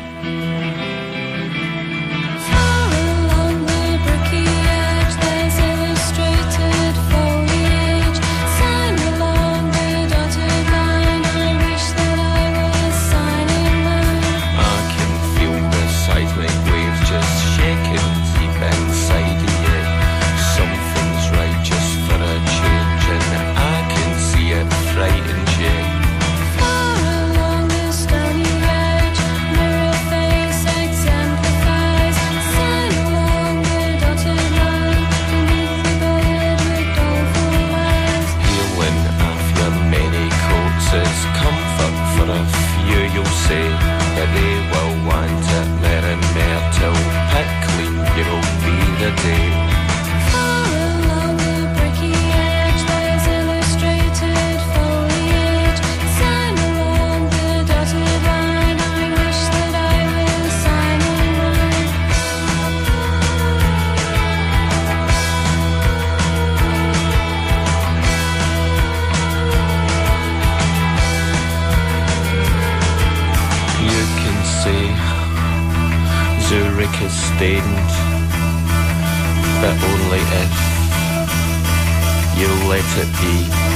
Zurich is stained, but only if you let it be.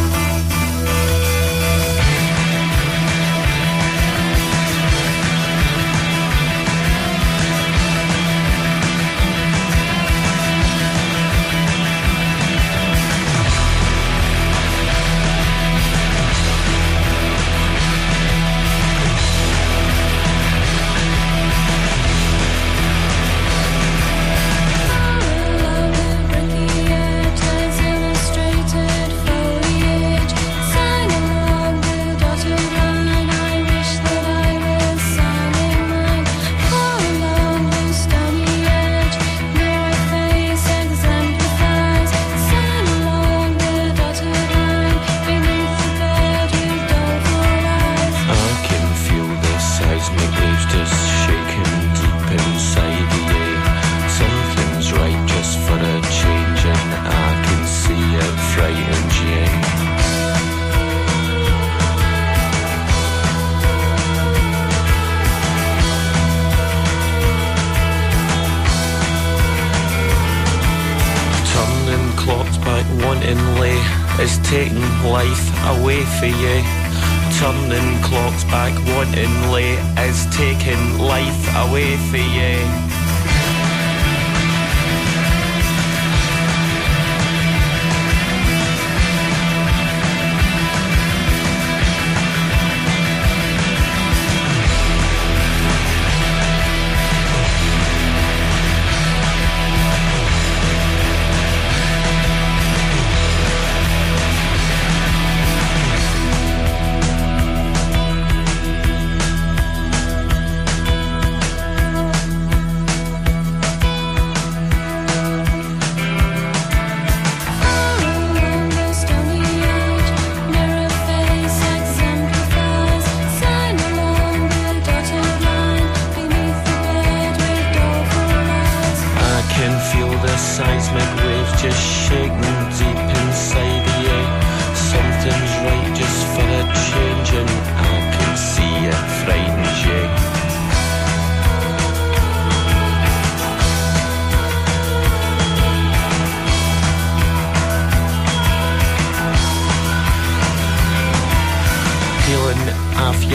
Is taking life away for you. Turning clocks back, wanting late is taking life away for you.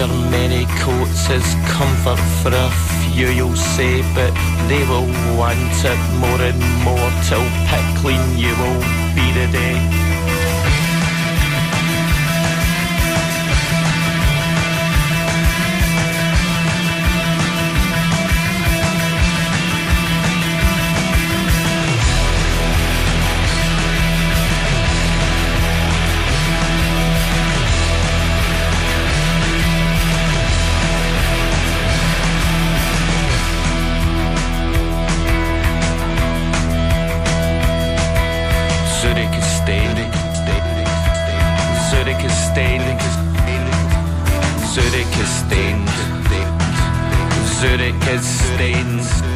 their many coats as comfort for a few, you'll say, but they will want it more and more till pickling you will be the day. Zurich is stained. Zurich is stained. Zurich is stained. Zurich is stained.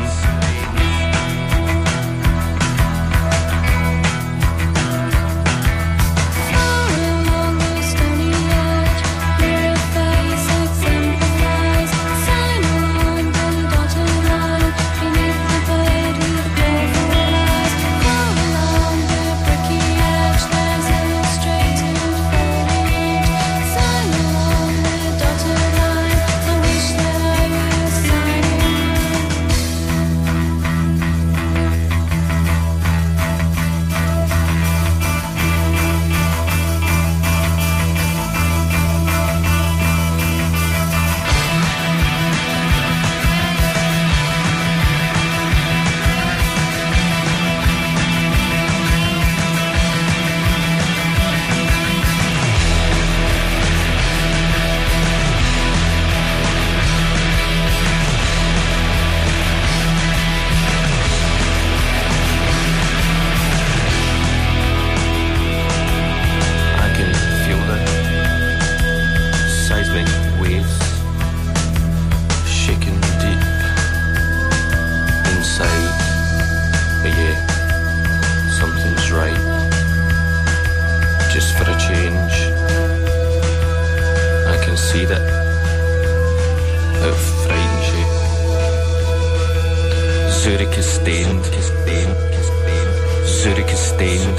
Zurich is stained. Zurich is stained.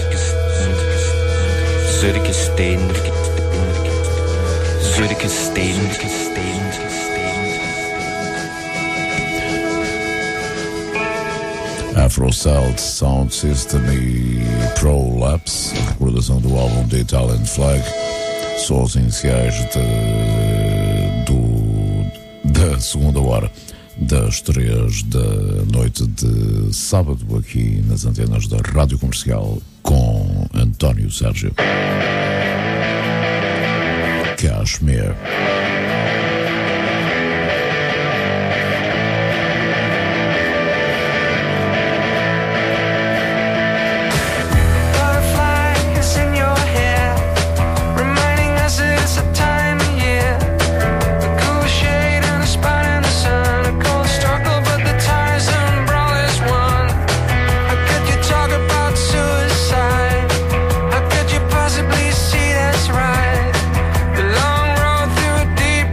Zurich is stained. Zurich is stained. Afro-Celt Sound System e Prolapse, a recordação do álbum The Italian Flag, só os iniciais de, do, da segunda hora das três da noite de sábado, aqui nas antenas da Rádio Comercial, com António Sérgio. Kashmir. Possibly see that's right. The long road through a deep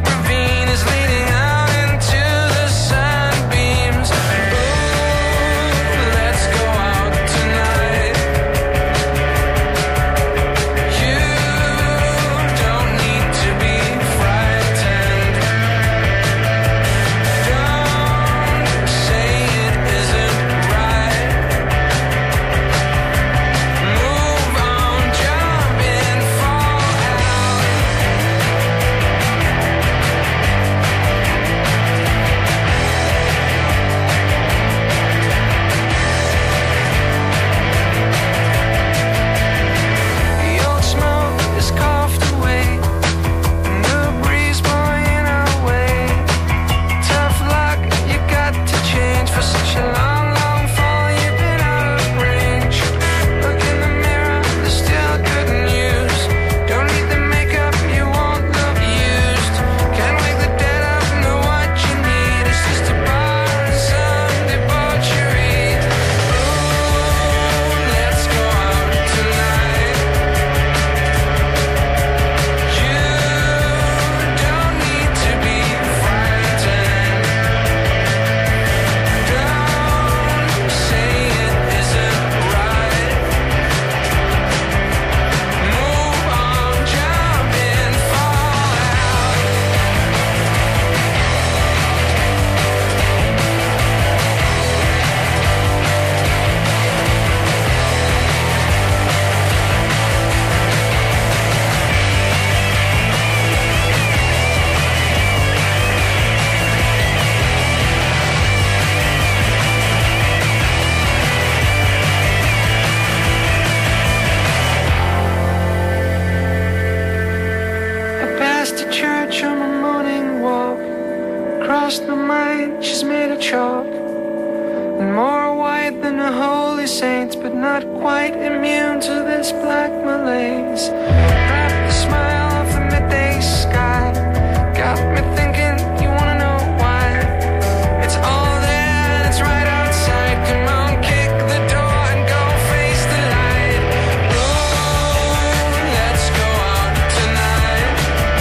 across the mind, she's made of chalk. And more white than the holy saints, but not quite immune to this black malaise. Wrap the smile off the midday sky. Got me thinking, you wanna know why? It's all there and it's right outside. Come on, kick the door and go face the light. Oh, let's go out tonight.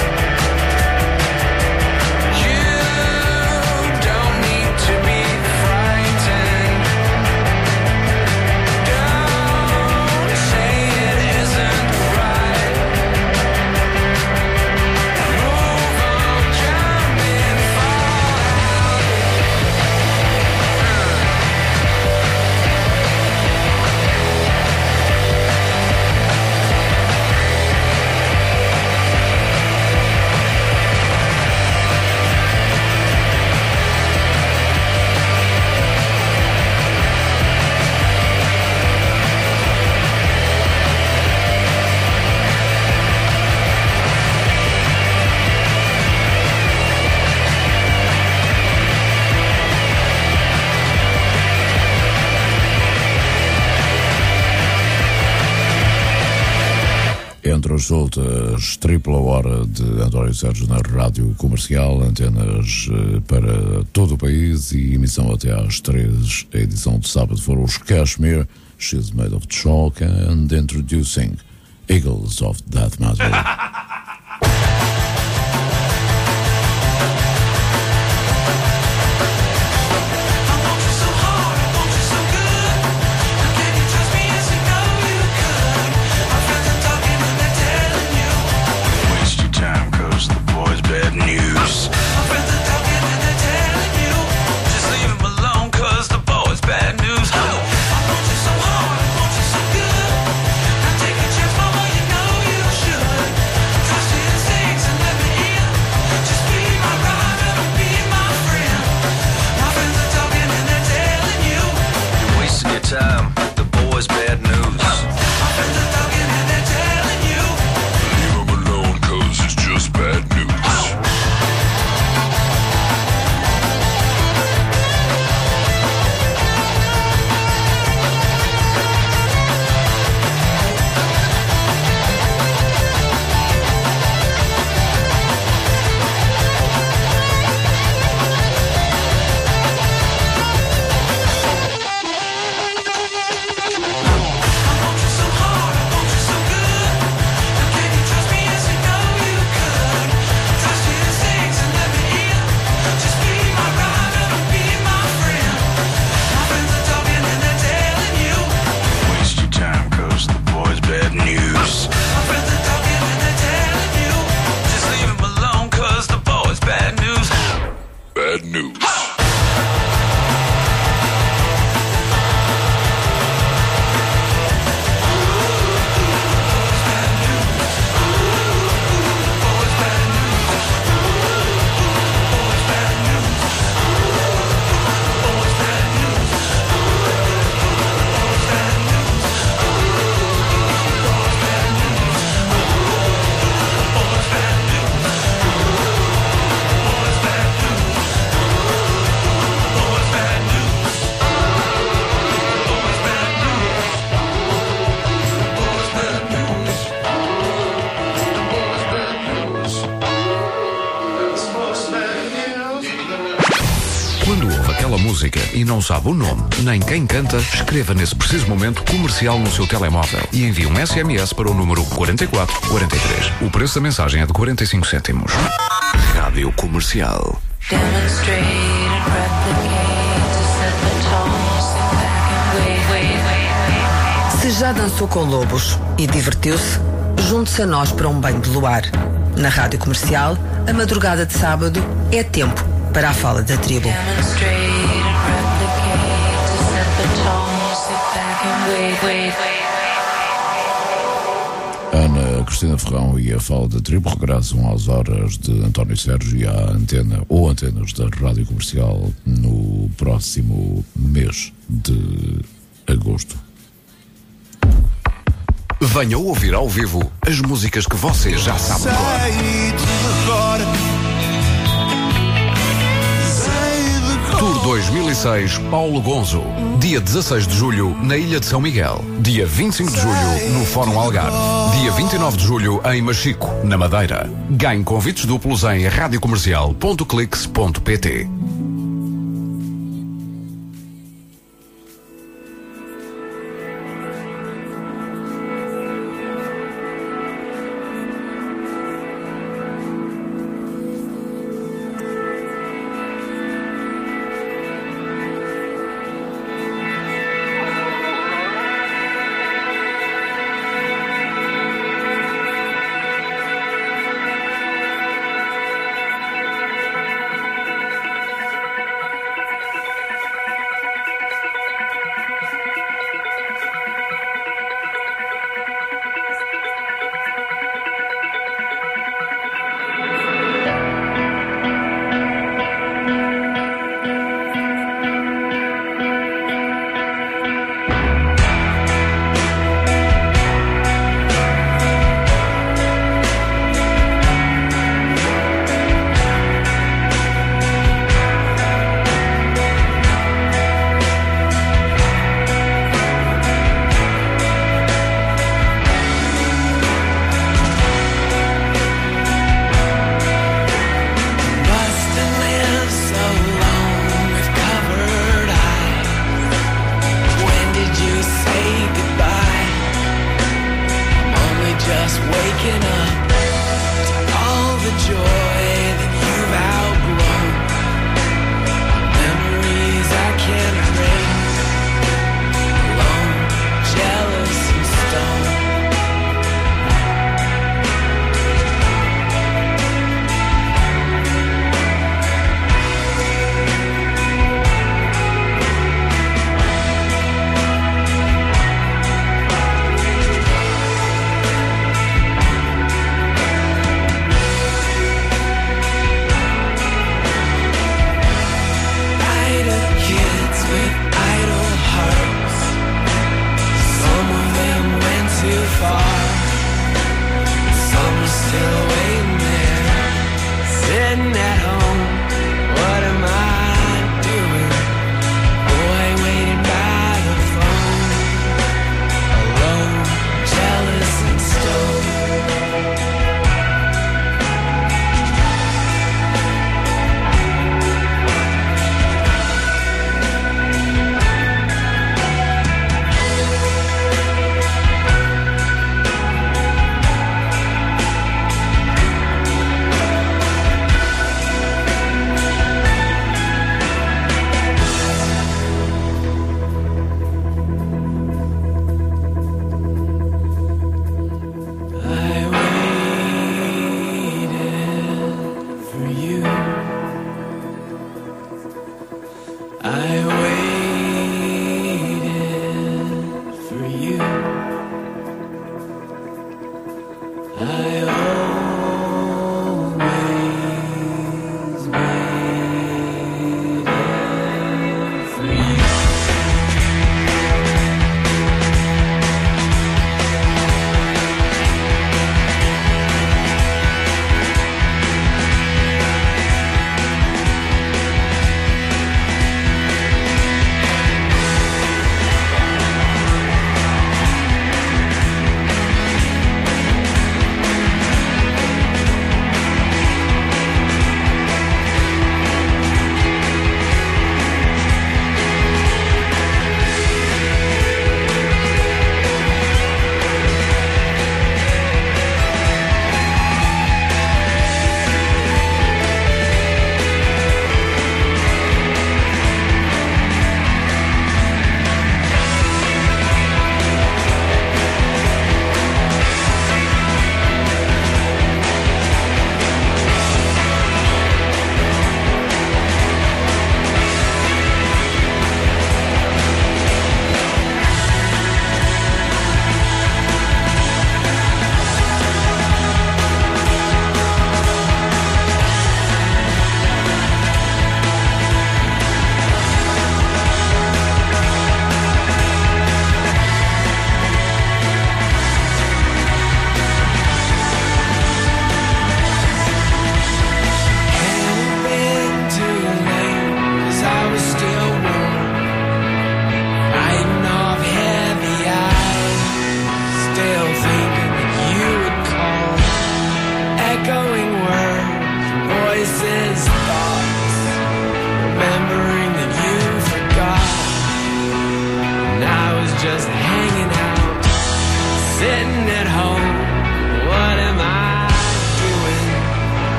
You don't need to be frightened. Don't say it isn't right. Move on, jump in, fall out. Entre as soltas, tripla hora de António Sérgio na Rádio Comercial, antenas eh, para todo o país e emissão até às três. A edição de sábado foram os Kashmir, She's Made of Chalk, and Introducing Eagles of Death Metal. Waste your time, cause the boy's bad news. Just leave him alone, cause the boy's bad news. I want you so hard, I want you so good. Now take a chance, mama, you know you should. Trust your instincts and let me in. Just be my rider, don't be my friend. My friends are talking and they're telling you you're wasting your time, the boy's bad news. My friends are talking and they're telling you leave him alone, cause it's just bad news. Waste your time, cause the boy's bad news. My friends are talking and they're telling you just leave him alone, cause the boy's bad news. Bad news. Quando ouve aquela música e não sabe o nome, nem quem canta, escreva nesse preciso momento comercial no seu telemóvel e envie um S M S para o número quarenta e quatro quarenta e três. O preço da mensagem é de quarenta e cinco cêntimos. Rádio Comercial. Demonstrate and replicate to set the tone, sit back and wait, wait, wait, wait. Se já dançou com lobos e divertiu-se, junte-se a nós para um banho de luar. Na Rádio Comercial, a madrugada de sábado é tempo para a fala da tribo. Demonstrate and replicate to set the tone, sit back and wait, wait, wait. Ana Cristina Ferrão e a fala da tribo regressam às horas de António Sérgio e à antena ou antenas da Rádio Comercial no próximo mês de agosto. Venha ouvir ao vivo as músicas que você já sabe. Saí de agora. dois mil e seis Paulo Gonzo. Dia dezasseis de julho na Ilha de São Miguel. Dia vinte e cinco de julho no Fórum Algarve. Dia vinte e nove de julho em Machico, na Madeira. Ganhe convites duplos em radiocomercial ponto clix ponto pt.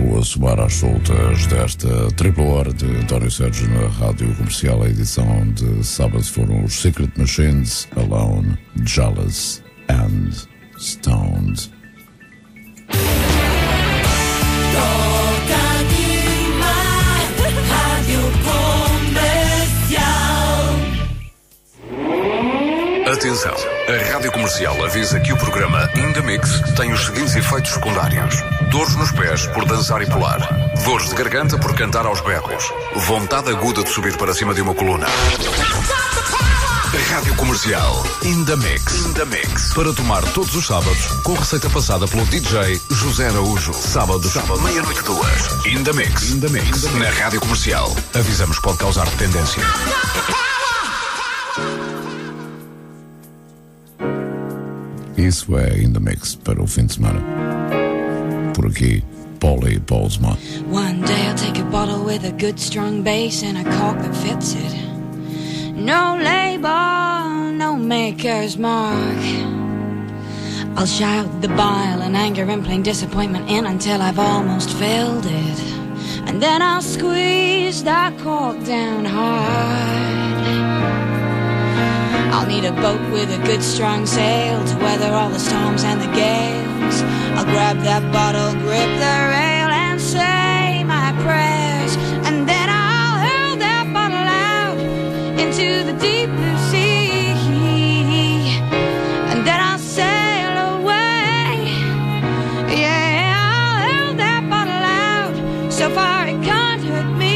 a somar às soltas desta tripla hora de António Sérgio na Rádio Comercial. A edição de sábado foram os Secret Machines, Alone, Jealous and Stoned. Atenção, a Rádio Comercial avisa que o programa In The Mix tem os seguintes efeitos secundários: dores nos pés por dançar e pular, dores de garganta por cantar aos berros, vontade aguda de subir para cima de uma coluna. Rádio Comercial In The Mix. In The Mix. Para tomar todos os sábados, com receita passada pelo D J José Araújo. Sábados, Sábado. meia-noite duas. In The Mix. In The Mix. Na Rádio Comercial. Avisamos que pode causar dependência. Isso é In The Mix para o fim de semana. Por aqui, Polly Polsma. One day I'll take a bottle with a good strong bass and a cork that fits it. No label, no maker's mark. I'll shout the bile and anger and plain disappointment in until I've almost filled it. And then I'll squeeze that cork down hard. I'll need a boat with a good strong sail to weather all the storms and the gales. I'll grab that bottle, grip the rail and say my prayers. And then I'll hurl that bottle out into the deep blue sea. And then I'll sail away. Yeah, I'll hurl that bottle out so far it can't hurt me.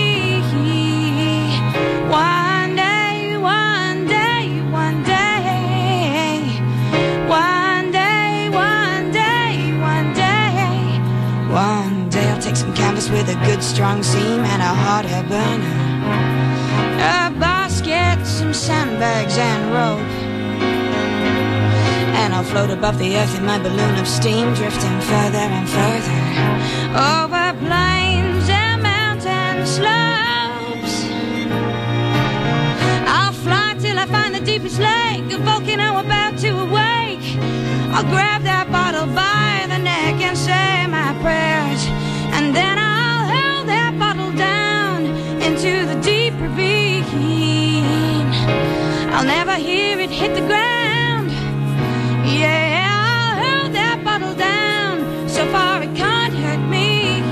One day, one day, one day. One day, one day, one day. One day I'll take some canvas with a good strong seam and a hot air burner, a basket, some sandbags and rope. And I'll float above the earth in my balloon of steam, drifting further and further over plains and mountain slopes. I'll fly till I find the deepest lake, a volcano about to awake. I'll grab that bottle by the neck and say my prayers. And then I'll hurl that bottle down into the deep ravine. I'll never hear it hit the ground. Yeah, I'll hurl that bottle down so far it can't hurt me.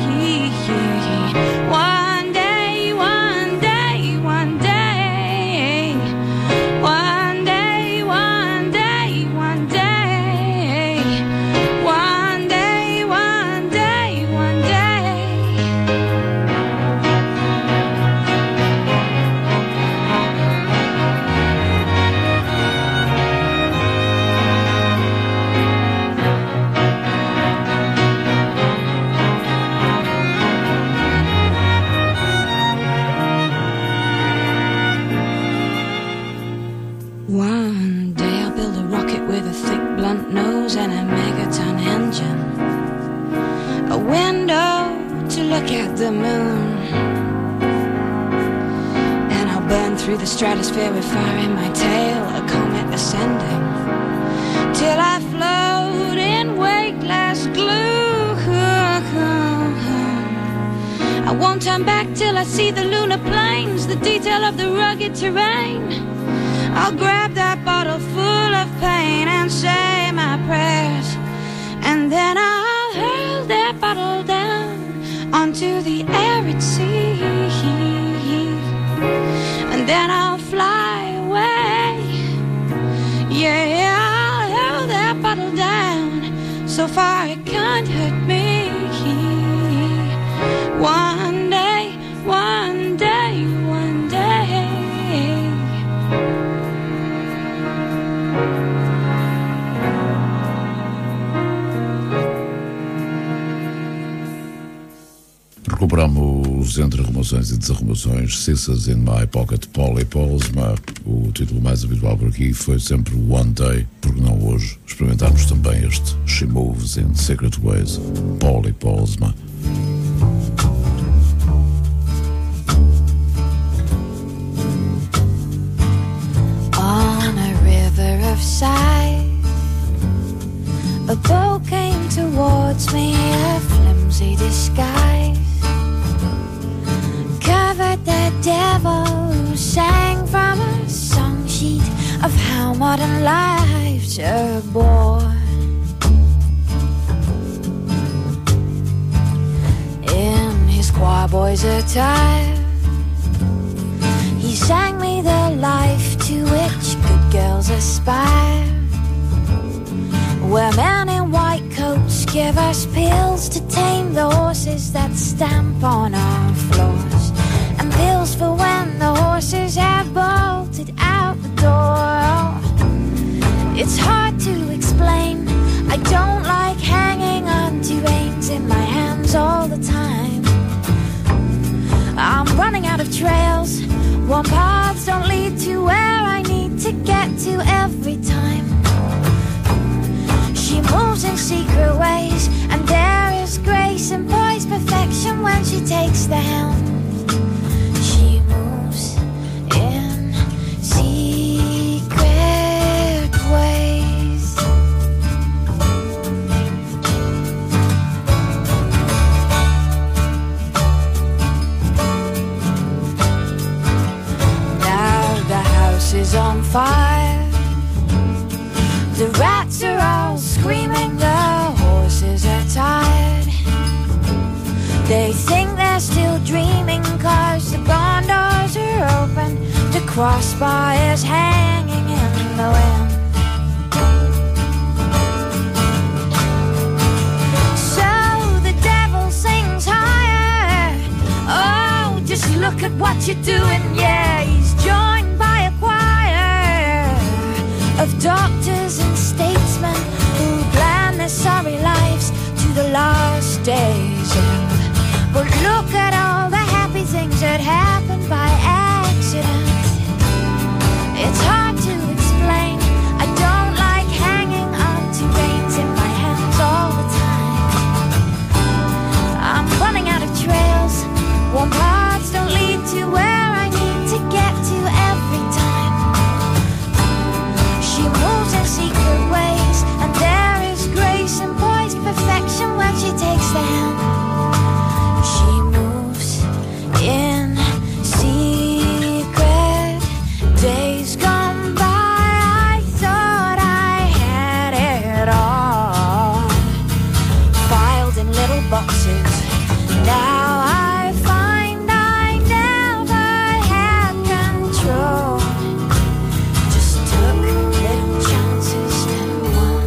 One day, one day, one day. One day, one day, one day. One day, one day, one day. One day I'll build a rocket with a thick blunt nose and a megaton engine, a window to look at the moon. And I'll burn through the stratosphere with fire in my tail, a comet ascending, till I float in weightless glue. I won't turn back till I see the lunar plains, the detail of the rugged terrain. I'll grab that bottle full of pain and say my prayers. And then I'll hurl that bottle down onto the arid sea. And then I'll fly away. Yeah, I'll hurl that bottle down so far it can't hurt me. One day, one day, one day. Recuperamos entre remoções e desarrumações Sisters in My Pocket, Polly Polsma. O título mais habitual por aqui foi sempre One Day, porque não hoje experimentarmos também este She Moves in Secret Ways, Polly Polsma. On a river of sight, a boat came towards me, a flimsy disguise. modern life's a bore. In his choir boy's attire, he sang me the life to which good girls aspire, where men in white coats give us pills to tame the horses that stamp on our floors, and pills for when the horses have bolted out the door. It's hard to explain, I don't like hanging on to reins in my hands all the time. I'm running out of trails, one paths don't lead to where I need to get to every time. She moves in secret ways, and there is grace and poised perfection when she takes the helm. She moves in secret ways. Now the house is on fire, the rats are all screaming, the horses are tired. They think they're still dreaming, cause the barn doors are open, the crossbar is hanging in the wind. So the devil sings higher, oh, just look at what you're doing, yeah. He's joined by a choir of doctors and statesmen who plan their sorry lives to the last days end. But look at all the happy things that happen by accident. It's hard to explain, I don't like hanging on to reins in my hands all the time. I'm running out of trails, warm paths don't lead to where I need to get to every time. She moves in secret ways, and there is grace and poised perfection when she takes the hand. She moves in secret. Days gone by, I thought I had it all filed in little boxes. Now I find I never had control. Just took little chances and won.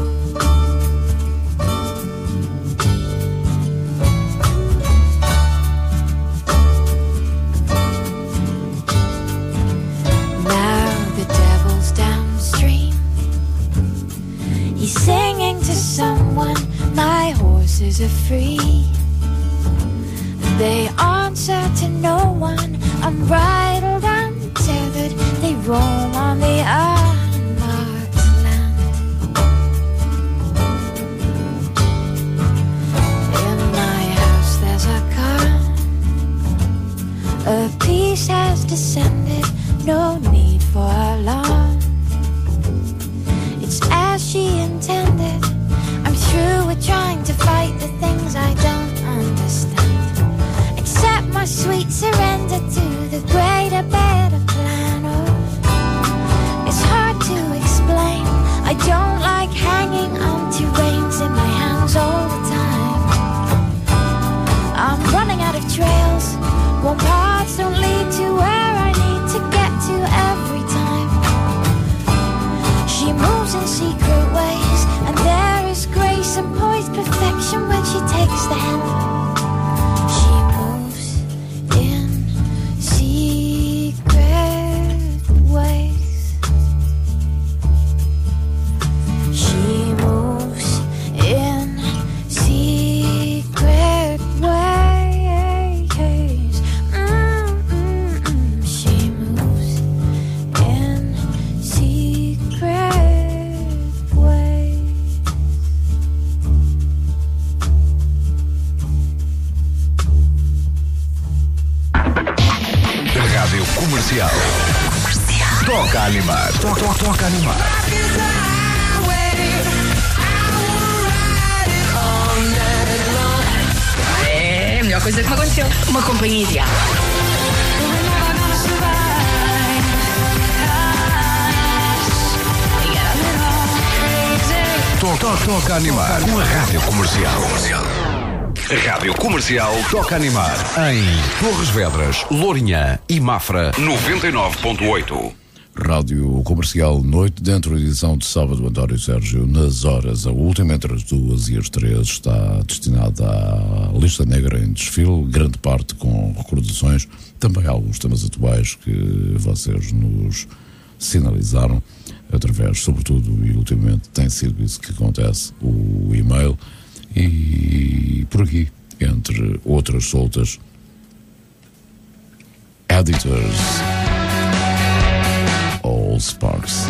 Now the devil's downstream, he's singing to someone, my horses are free. They answer to no one, unbridled, untethered, they roam on the unmarked land. In my house there's a calm, a peace has descended, no need for alarm. It's as she intended, I'm through with trying to fight the things I don't understand. Accept my sweet surrender to the greater, better plan. Oh, it's hard to explain, I don't like hanging on to reins in my hands all the time. I'm running out of trails, warm paths don't lead to where I need to get to every time. She moves in secret ways, and there is grace and poised perfection when she takes the hand. She moves in secret ways. She moves in secret ways. Mm, mm, mm. She moves in secret ways. Rádio Comercial. Toca a animar. Toca, toca, toca a animar. É a melhor coisa que me aconteceu. Uma companhia ideal. Toca a Animar com a Rádio Comercial. A Rádio Comercial toca a animar em Torres Vedras, Lourinhã e Mafra noventa e nove ponto oito. Rádio Comercial Noite, dentro da edição de sábado, António Sérgio, nas horas, a última entre as duas e as três, está destinada à lista negra em desfile, grande parte com recordações, também alguns temas atuais que vocês nos sinalizaram, através, sobretudo, e ultimamente tem sido isso que acontece, o e-mail, e por aqui, entre outras soltas, Editors, All Sparks.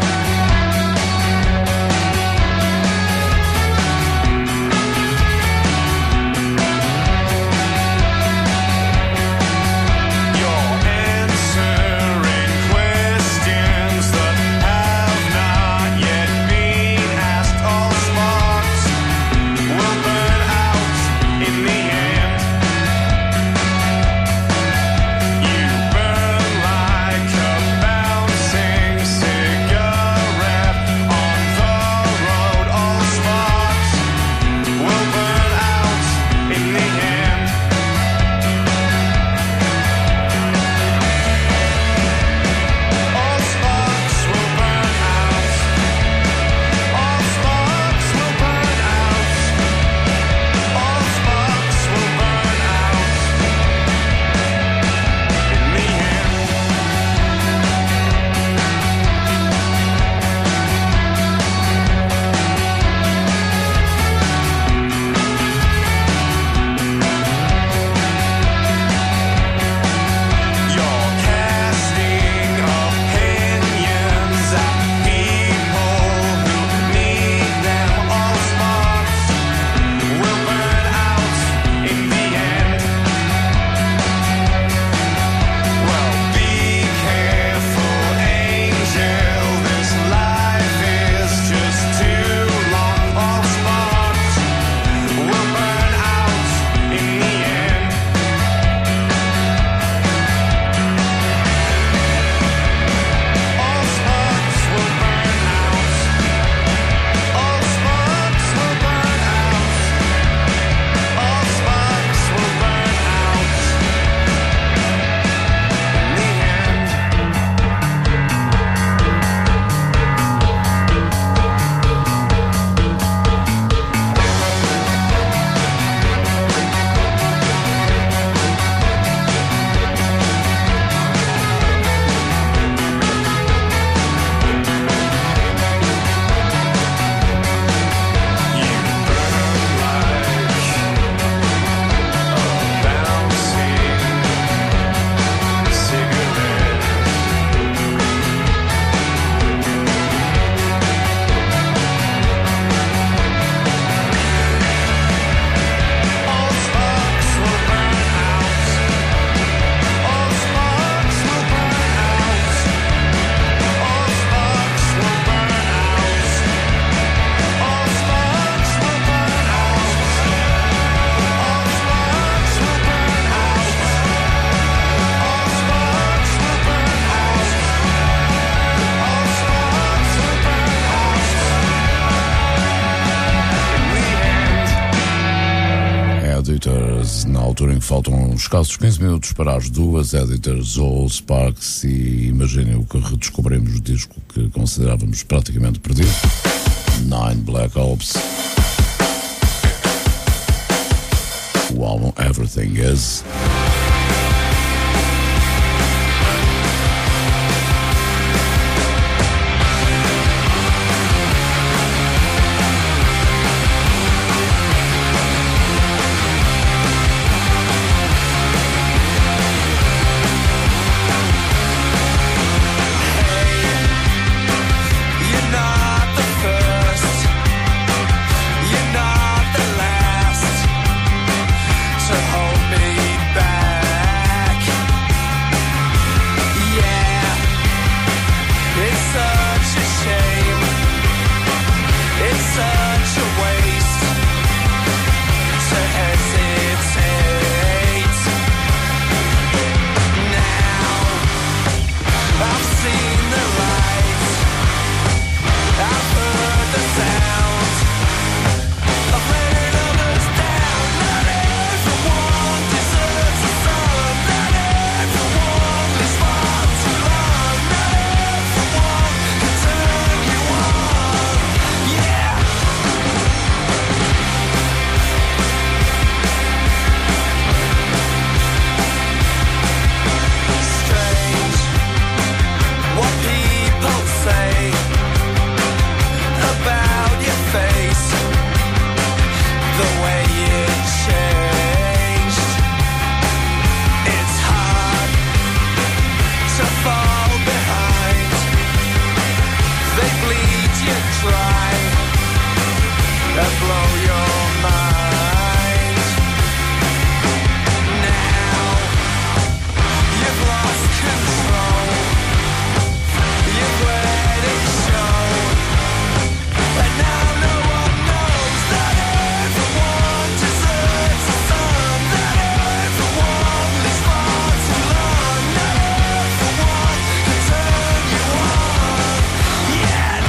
Na altura em que faltam uns escassos quinze minutos para as duas, Editors, All Sparks, e imaginem o que redescobrimos o disco que considerávamos praticamente perdido, Nine Black Albums, o álbum Everything Is. Hold me back. that blow your mind. Now you've lost control. You've let it show. And now no one knows that everyone deserves a son. That everyone lives far too long. That everyone can turn you on. Yeah.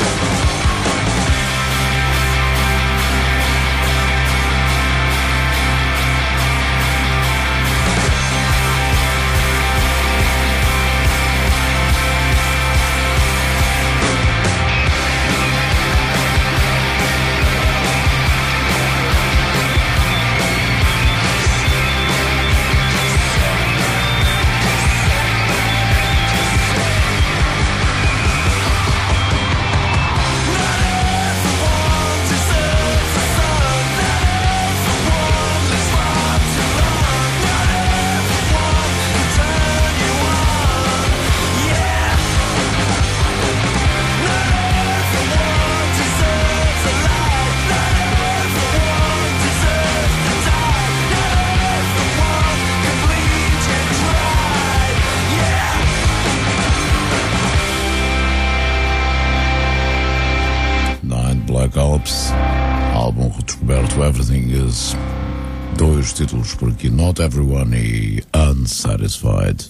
Black Alps, álbum redescoberto Everything Is, dois títulos por aqui, Not Everyone e Unsatisfied.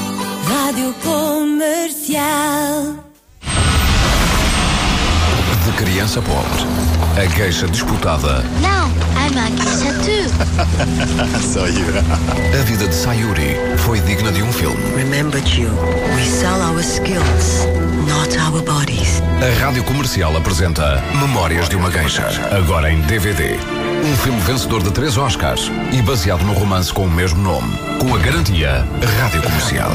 Rádio Comercial. De criança pobre. A geisha disputada. Não, I'm a geisha too. A vida de Sayuri foi digna de um filme. Remember, Jill, we sell our skills, not our bodies. A Rádio Comercial apresenta Memórias de uma Geisha, agora em D V D. Um filme vencedor de três Oscars e baseado no romance com o mesmo nome, com a garantia Rádio Comercial.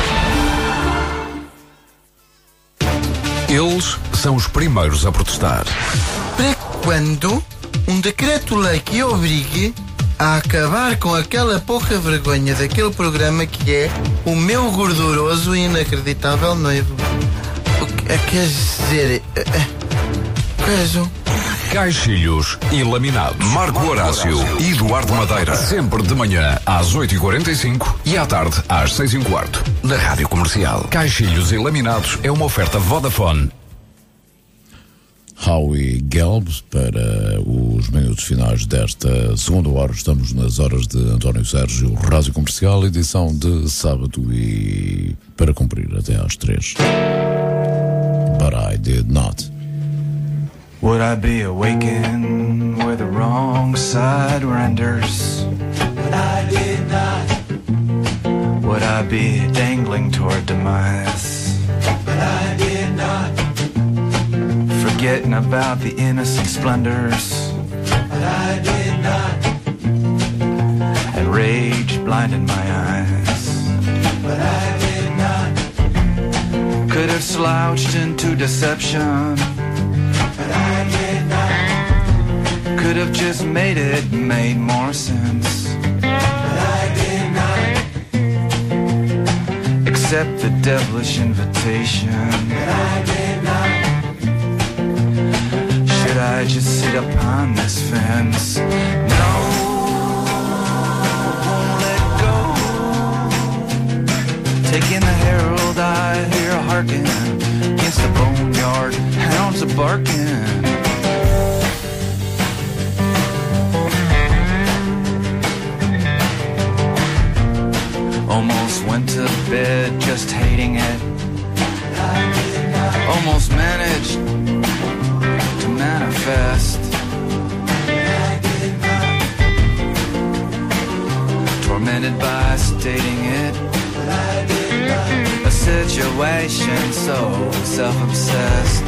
Eles são os primeiros a protestar. Para quando um decreto-lei que obrigue a acabar com aquela pouca vergonha daquele programa que é o meu gorduroso e inacreditável noivo. O que é que quer dizer? Queijo. Caixilhos e laminados. Marco Horácio e Eduardo Madeira. Sempre de manhã às oito e quarenta e cinco e à tarde às seis e um quarto. Na Rádio Comercial. Caixilhos e laminados é uma oferta Vodafone. Howie Gelb para os minutos finais desta segunda hora. Estamos nas horas de António Sérgio, Rádio Comercial, edição de sábado e para cumprir até às três. But I did not. Would I be awakened where the wrong side renders? But I did not. Would I be dangling toward demise? But I did not. Forgetting about the innocent splendors? But I did not. And rage blinded my eyes? But I did not. Could have slouched into deception? But I did not. Could have just made it made more sense. But I did not. Accept the devilish invitation. But I did not. Should I just sit upon this fence? No, won't let go. Taking the herald, I hear a hearken against the boneyard. Hounds are barking. Almost went to bed just hating it. Almost managed to manifest. Tormented by stating it. A situation so self-obsessed.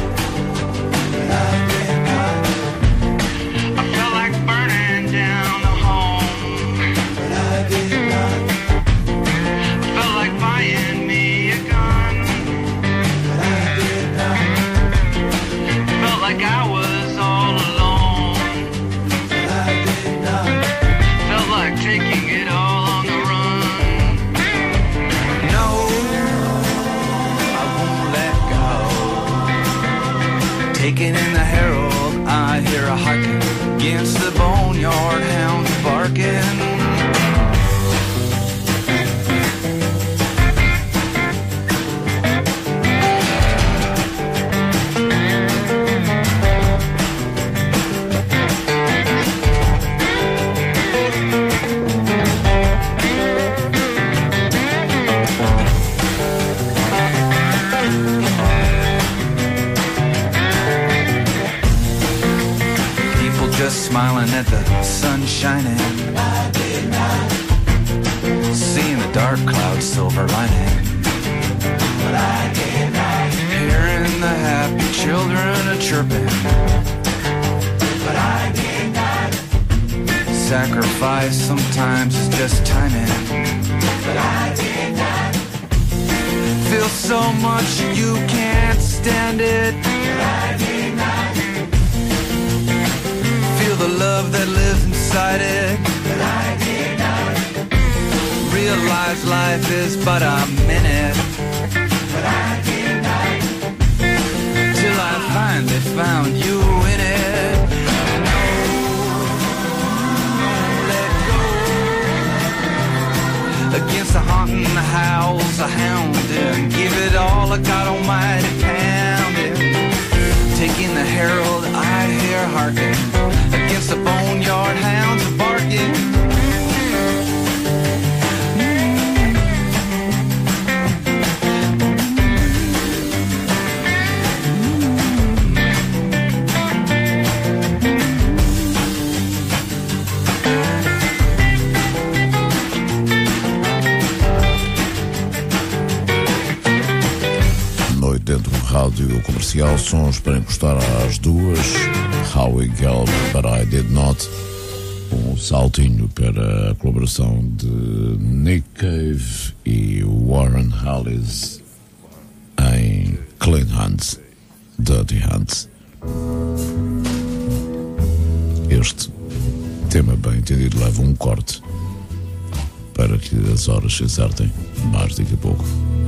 I felt like burning down the home. But I did not. I felt like buying me a gun. But I did not. Felt like I was all alone. But I did not. Felt like taking it all on the run. No, I won't let go. Taken in the herald, I hear a harken against the boneyard hounds barking. Smiling at the sun shining. I did not. Seeing the dark clouds silver lining. But I did not. Hearing the happy children a chirping. But I did not. Sacrifice sometimes is just timing. But I did not. Feel so much you can't stand it. But I did not. Feel the love that lives inside it. But I did not. Realize life is but a minute. But I did not. Till I finally found you in it. No, let go. Against the haunting howls a hounding. Give it all I got almighty pounding. Taking the herald I hear harken against the boneyard hounds are barking. noite dentro do rádio comercial. Sons para encostar às duas. How We Get But I Did Not. Um saltinho para a colaboração de Nick Cave e Warren Hollis em Clean Hands, Dirty Hands. Este tema, bem entendido, leva um corte para que as horas se acertem mais daqui a pouco.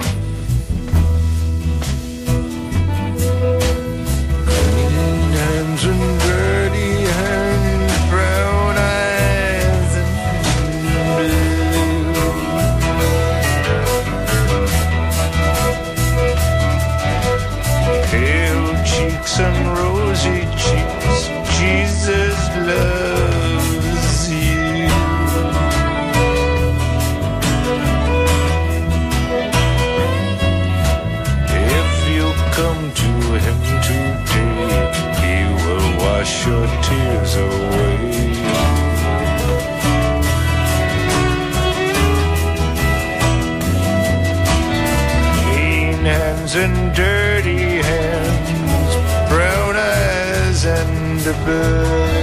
And rosy cheeks, Jesus loves you. If you come to him today, he will wash your tears away. Clean hands and dirty hands, brown eyes and a blue.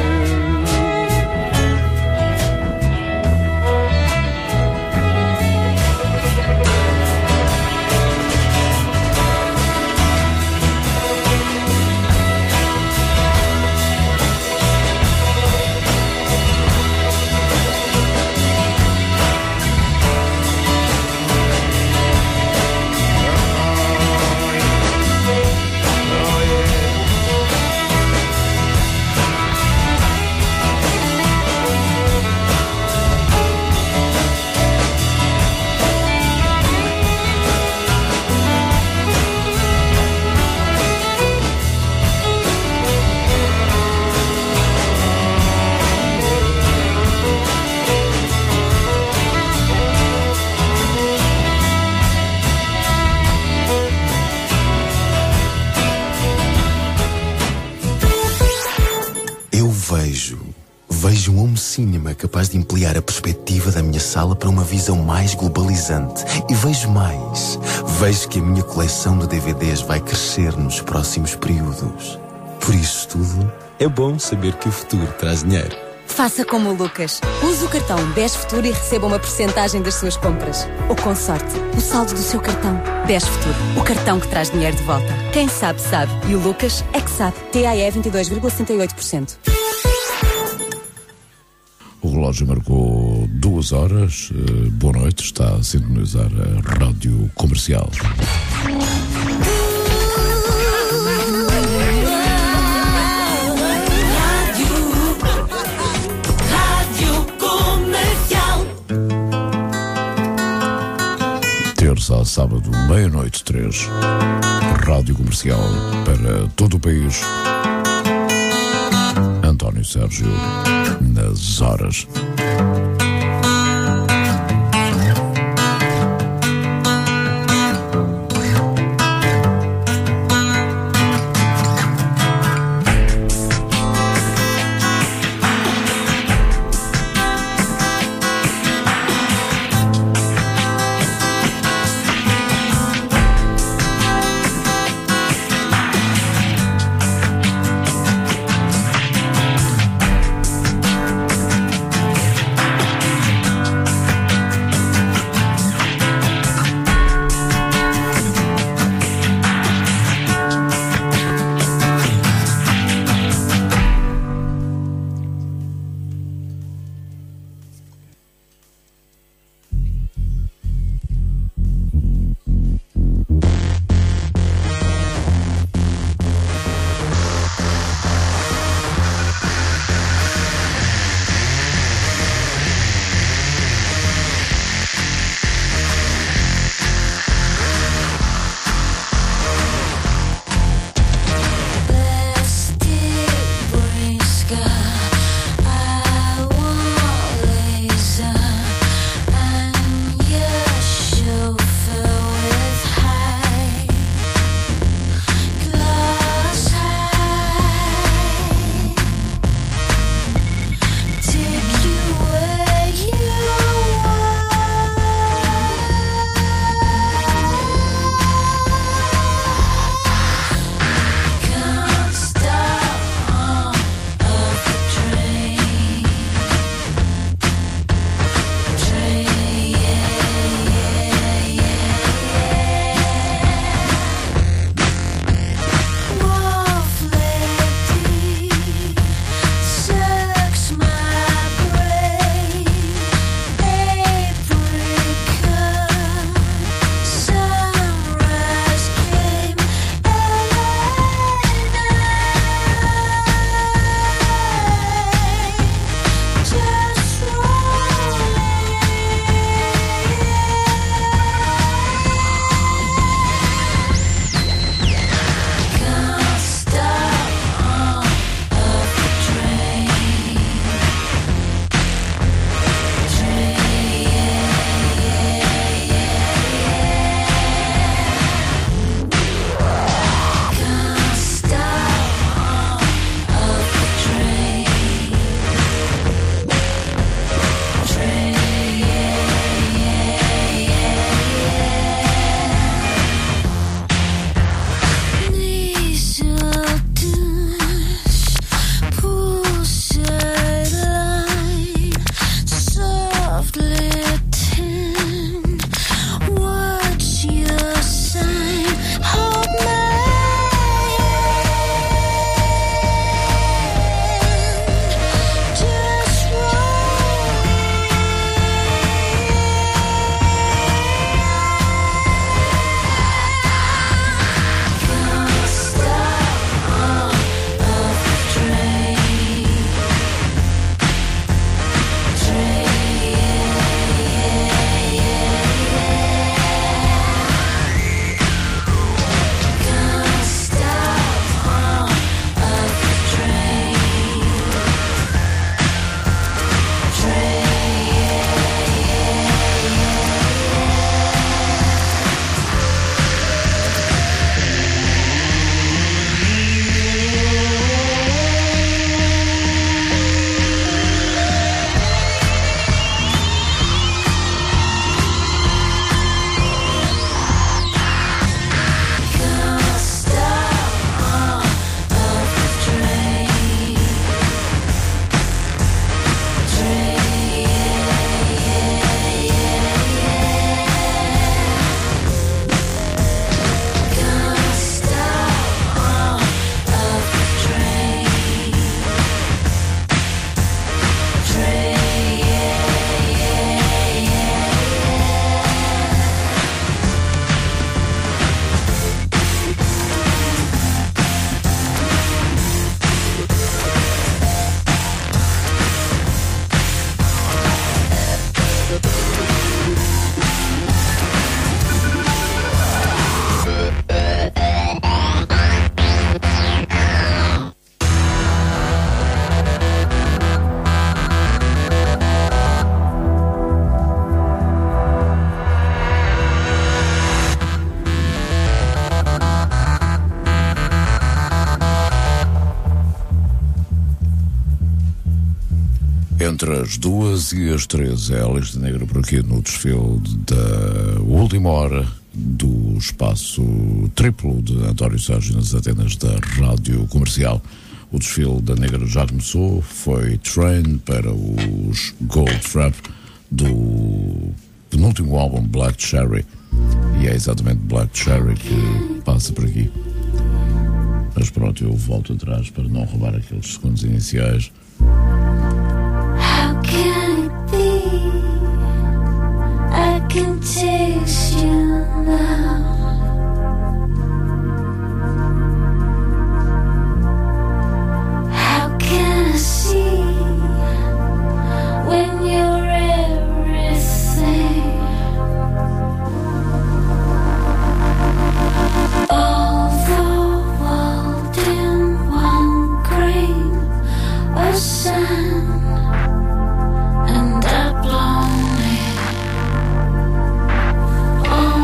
Vejo um home cinema capaz de ampliar a perspectiva da minha sala para uma visão mais globalizante. E vejo mais. Vejo que a minha coleção de D V Ds vai crescer nos próximos períodos. Por isso tudo, é bom saber que o futuro traz dinheiro. Faça como o Lucas. Use o cartão BES Futuro e receba uma porcentagem das suas compras. Ou com sorte, o saldo do seu cartão. BES Futuro, o cartão que traz dinheiro de volta. Quem sabe, sabe. E o Lucas é que sabe. T A E vinte e dois vírgula sessenta e oito por cento. O relógio marcou duas horas. Boa noite, está a sintonizar a Rádio Comercial. Terça a sábado, meia-noite, três. Rádio Comercial para todo o país. António Sérgio nas horas. Entre as duas e as três é a Lista Negra por aqui no desfile da última hora do espaço triplo de António Sérgio nas antenas da Rádio Comercial. O desfile da Negra já começou, foi Train para os Gold Trap do penúltimo álbum Black Cherry, e é exatamente Black Cherry que passa por aqui. Mas pronto, eu volto atrás para não roubar aqueles segundos iniciais. How can it be? I can taste you now. How can I see when you're everything? All the world in one grain of sand. And I blown it. Oh.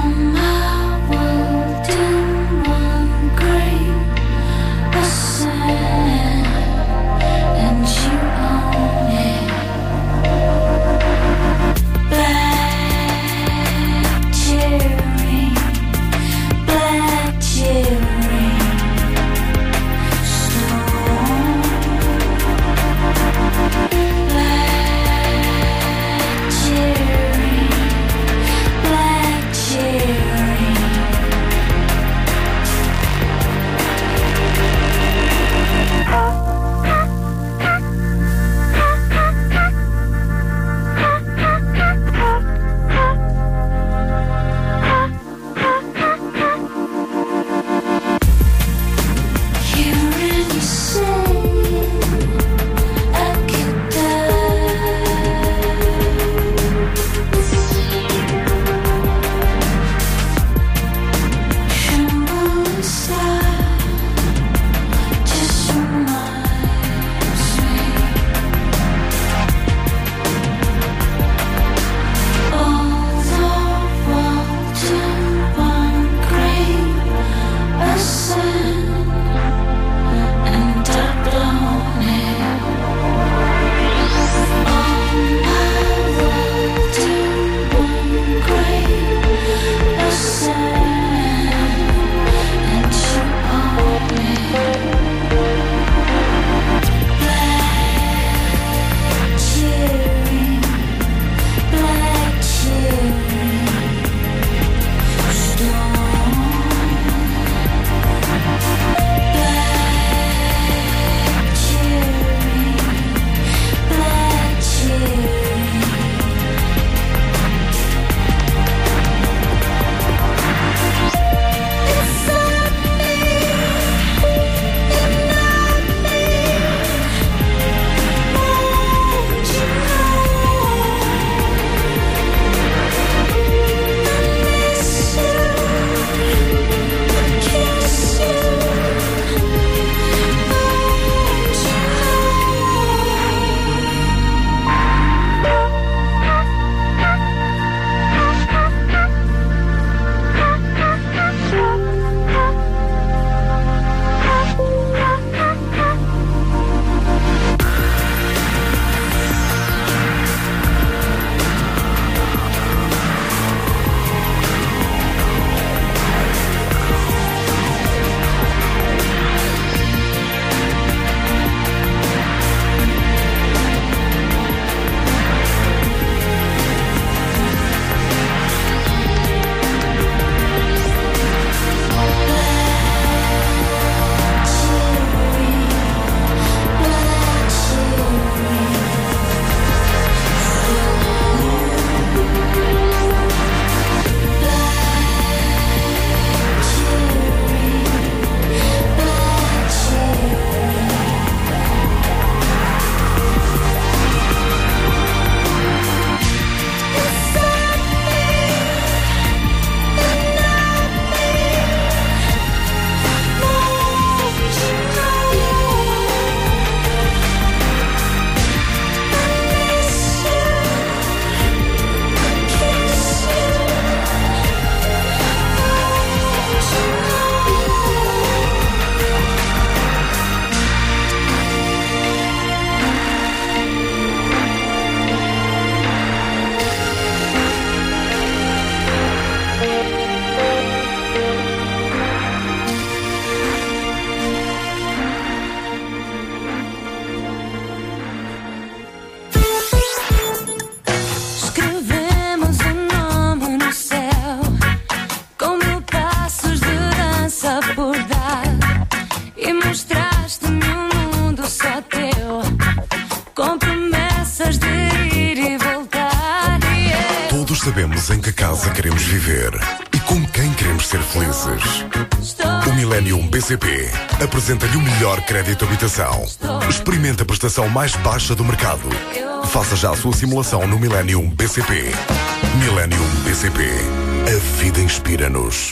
sabemos em que casa queremos viver e com quem queremos ser felizes. O Millennium B C P apresenta-lhe o melhor crédito habitação. Experimente a prestação mais baixa do mercado. Faça já a sua simulação no Millennium B C P. Millennium B C P. A vida inspira-nos.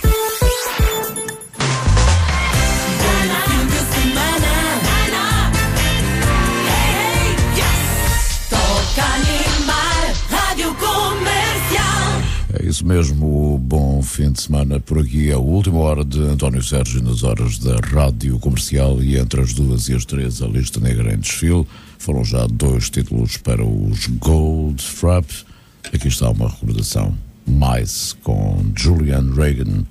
É isso mesmo, bom fim de semana. Por aqui é a última hora de António Sérgio nas horas da Rádio Comercial, e entre as duas e as três a lista negra em desfile. Foram já dois títulos para os Goldfrapp. Aqui está uma recordação, Mais, com Julian Reagan.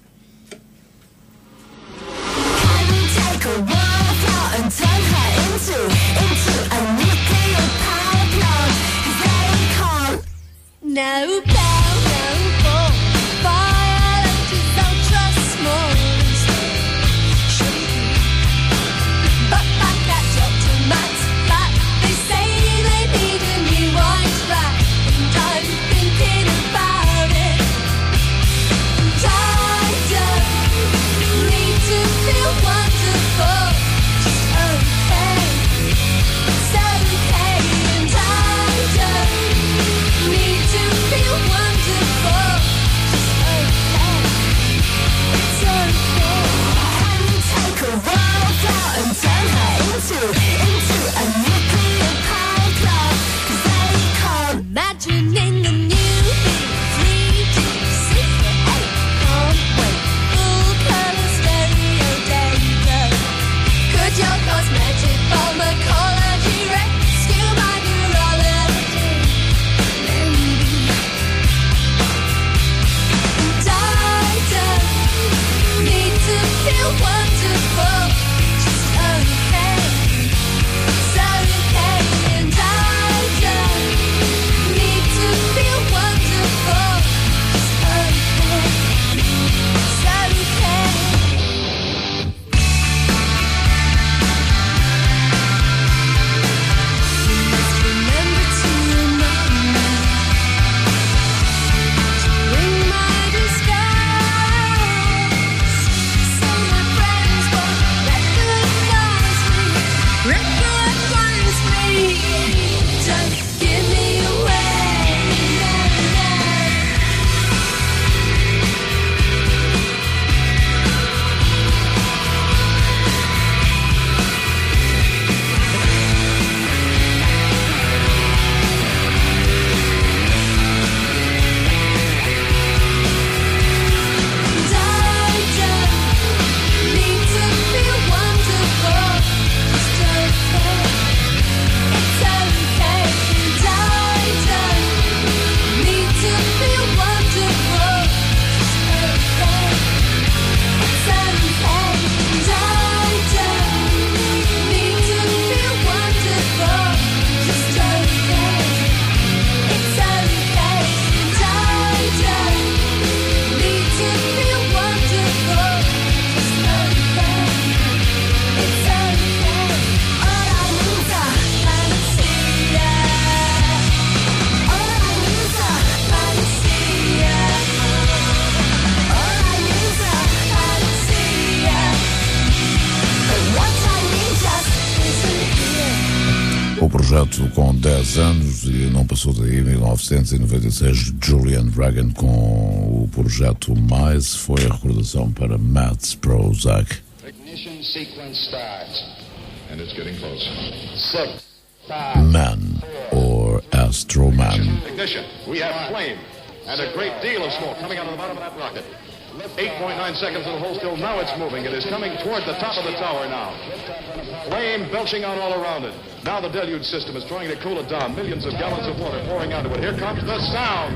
No bow, no ball. Violet is ultra small and slow. But like that Doctor Max, but they say they need a new white rat, and I'm thinking about it. And I don't need to feel wonderful, just okay. It's okay, and I don't need to feel wonderful, just okay. It's okay. Can you take a world out and turn her into, into a nuclear power plant? 'Cause they can't. Imagining a new three D super eight can't wait. Full color stereo data. Could your cosmetic pharmacology rescue my neurology? Maybe. And I don't need to feel wonderful, just okay. It's okay, and I don't need to feel wonderful, just okay. It's okay. You must remember to remind me to bring my disguise, so my friends won't recognize me, recognize me. Don't give me away, no, no. And I don't need to feel wonderful, just okay. It's okay, and I don't need to feel wonderful, just okay. It's okay, and I don't need to feel wonderful, just okay. It's okay, and I don't need to feel wonderful, just okay. It's okay. All I need's a panacea. All I need's a panacea. All I need's a panacea. But what I need just isn't here. O projeto com dez anos e não passou daí. Mil novecentos e noventa e seis, Julian Reagan com o projeto Mais foi a recordação para Matt Prozac. Ignition sequence starts. And it's getting closer. Six, five, Man or Astro Man. ignition. We have flame and a great deal of smoke coming out of the bottom of that rocket. eight point nine seconds in the hold still. Now it's moving. It is coming toward the top of the tower now. Flame belching out all around it. Now the deluge system is trying to cool it down. Millions of gallons of water pouring onto it. Here comes the sound.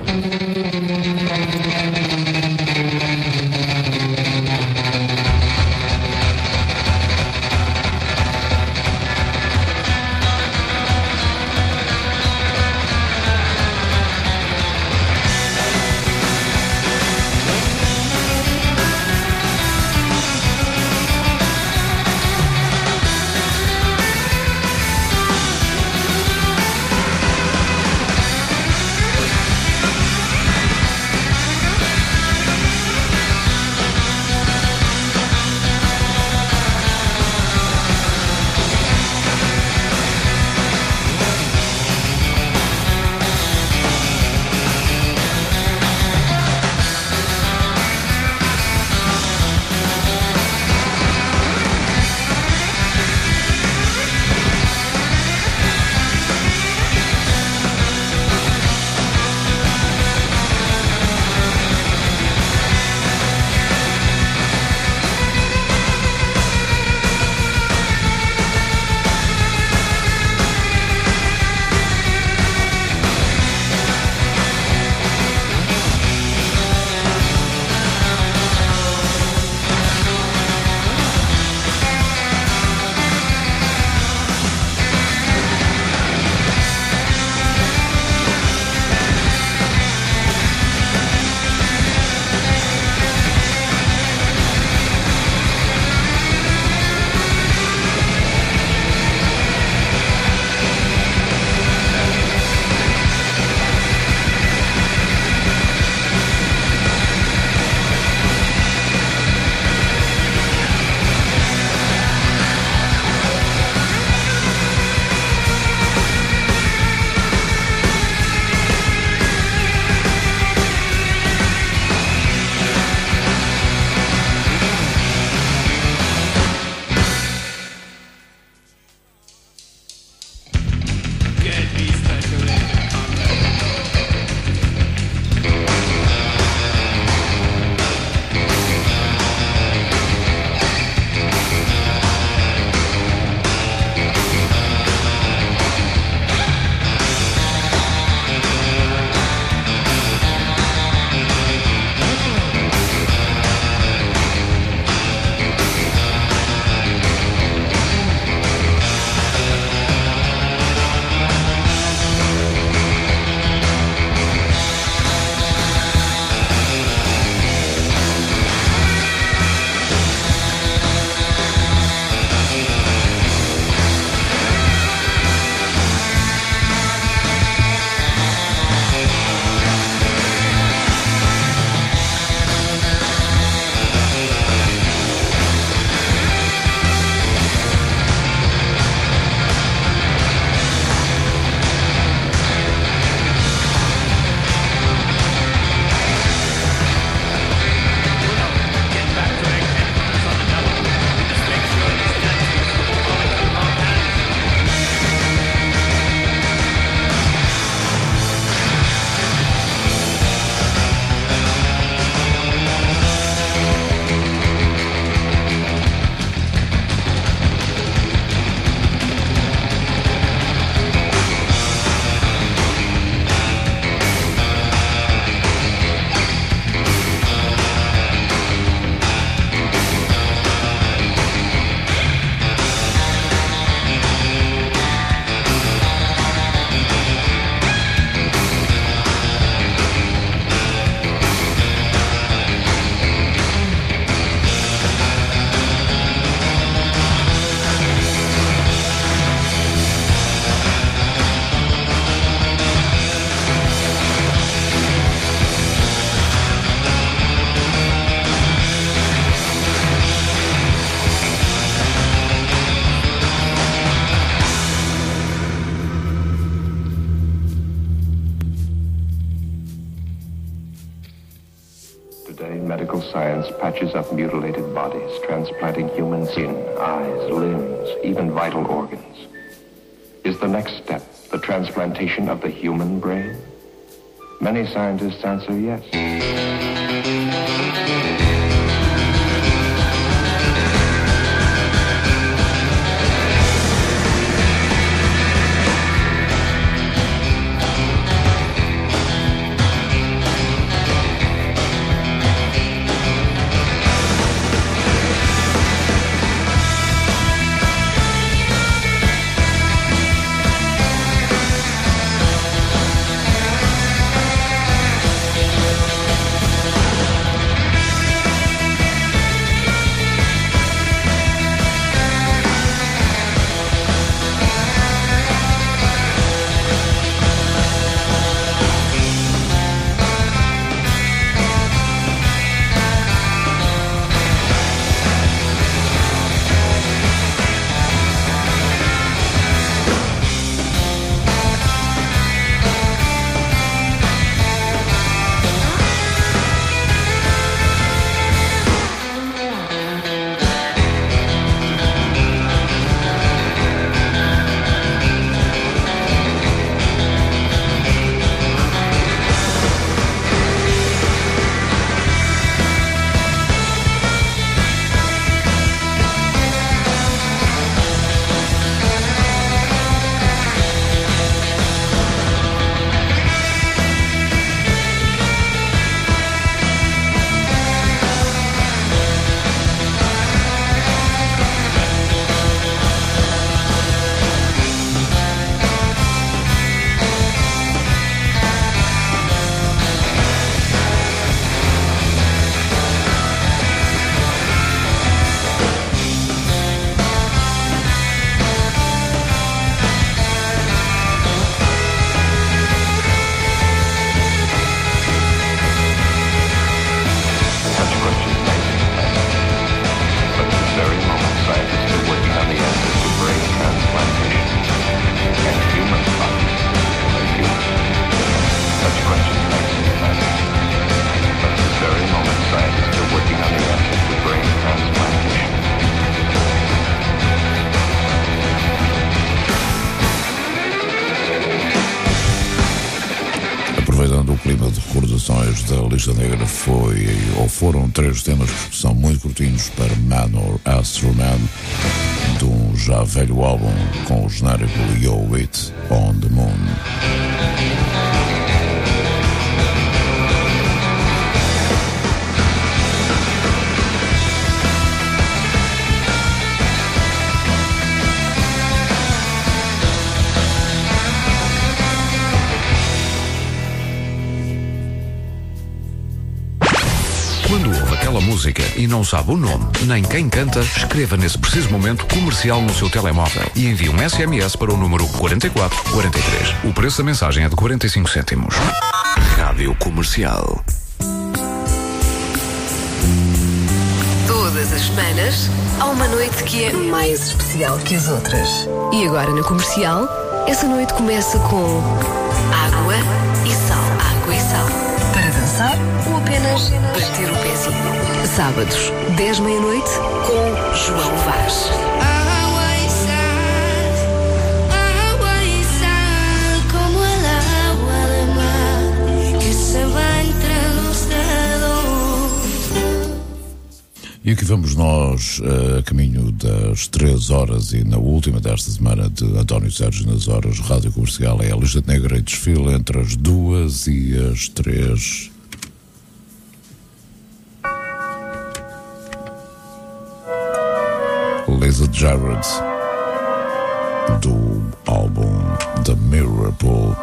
science patches up mutilated bodies, transplanting human skin, eyes, limbs, even vital organs. Is the next step the transplantation of the human brain? Many scientists answer yes. Aproveitando o clima de recordações da Lista Negra, foi ou foram três temas que são muito curtinhos para Man or Astro Man, de um já velho álbum com o genérico Yo It on the Moon. Quando ouve aquela música e não sabe o nome, nem quem canta, escreva nesse preciso momento comercial no seu telemóvel e envie um S M S para o número quarenta e quatro quarenta e três. O preço da mensagem é de quarenta e cinco cêntimos. Rádio Comercial. Todas as semanas há uma noite que é mais especial que as outras. E agora na Comercial, essa noite começa com água e sal. Água e sal. Para dançar ou apenas bater o pezinho. Sábados, dez meia-noite, com João Vaz. Agua y sal, agua y sal, como el agua del mar que se va entre los dedos. E aqui vamos nós a caminho das três horas e na última desta semana de António Sérgio nas horas. Rádio Comercial é a Lista Negra e desfile entre as duas e as três. Lisa Jarrett, do álbum The Mirror Pool.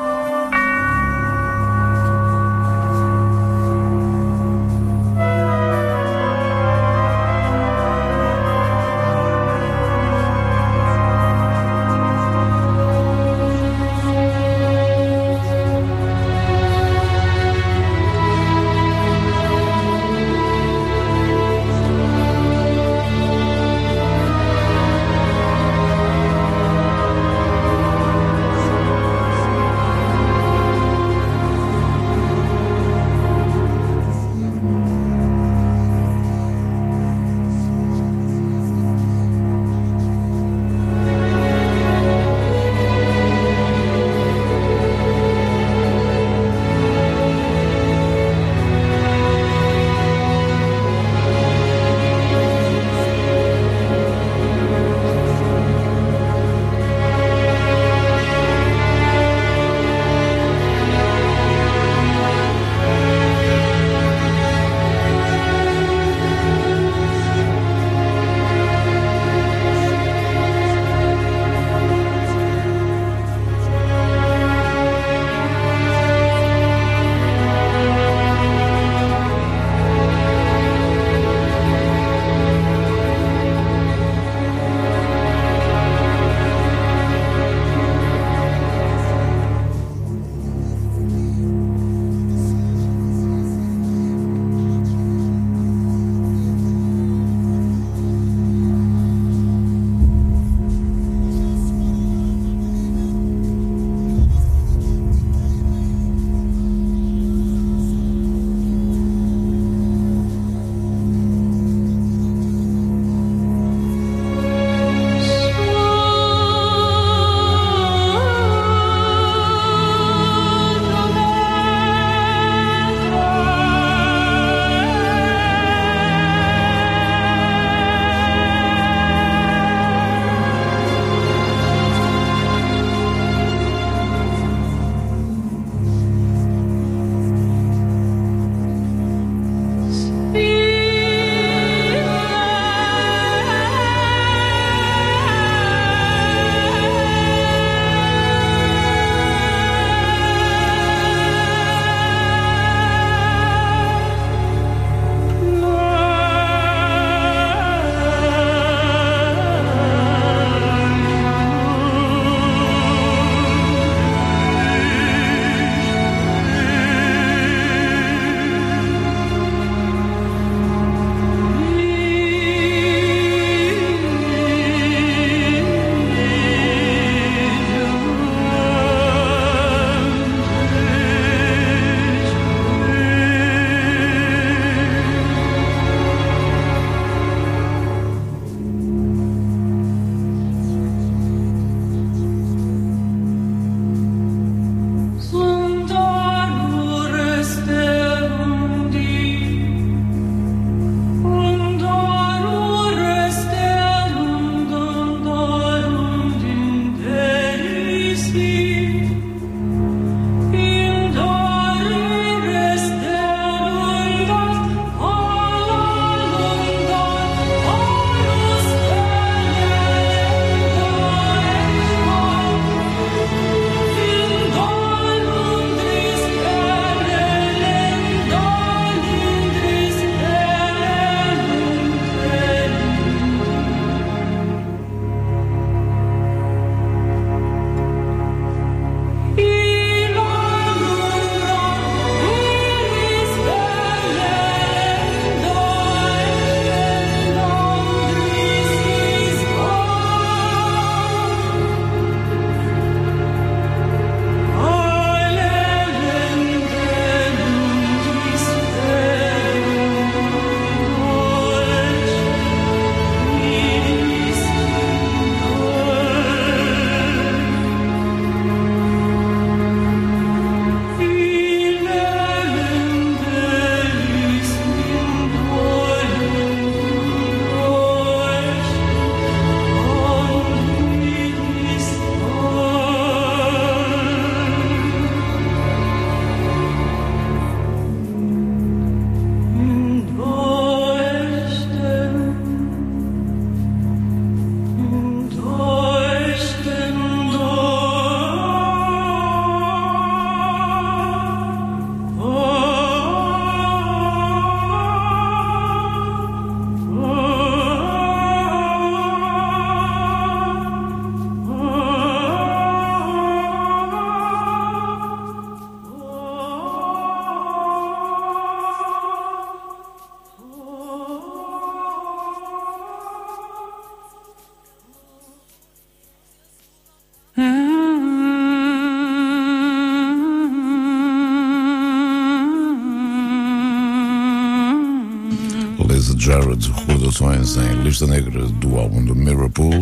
Fitzgerald, recordações em lista negra do álbum do Mirrorpool,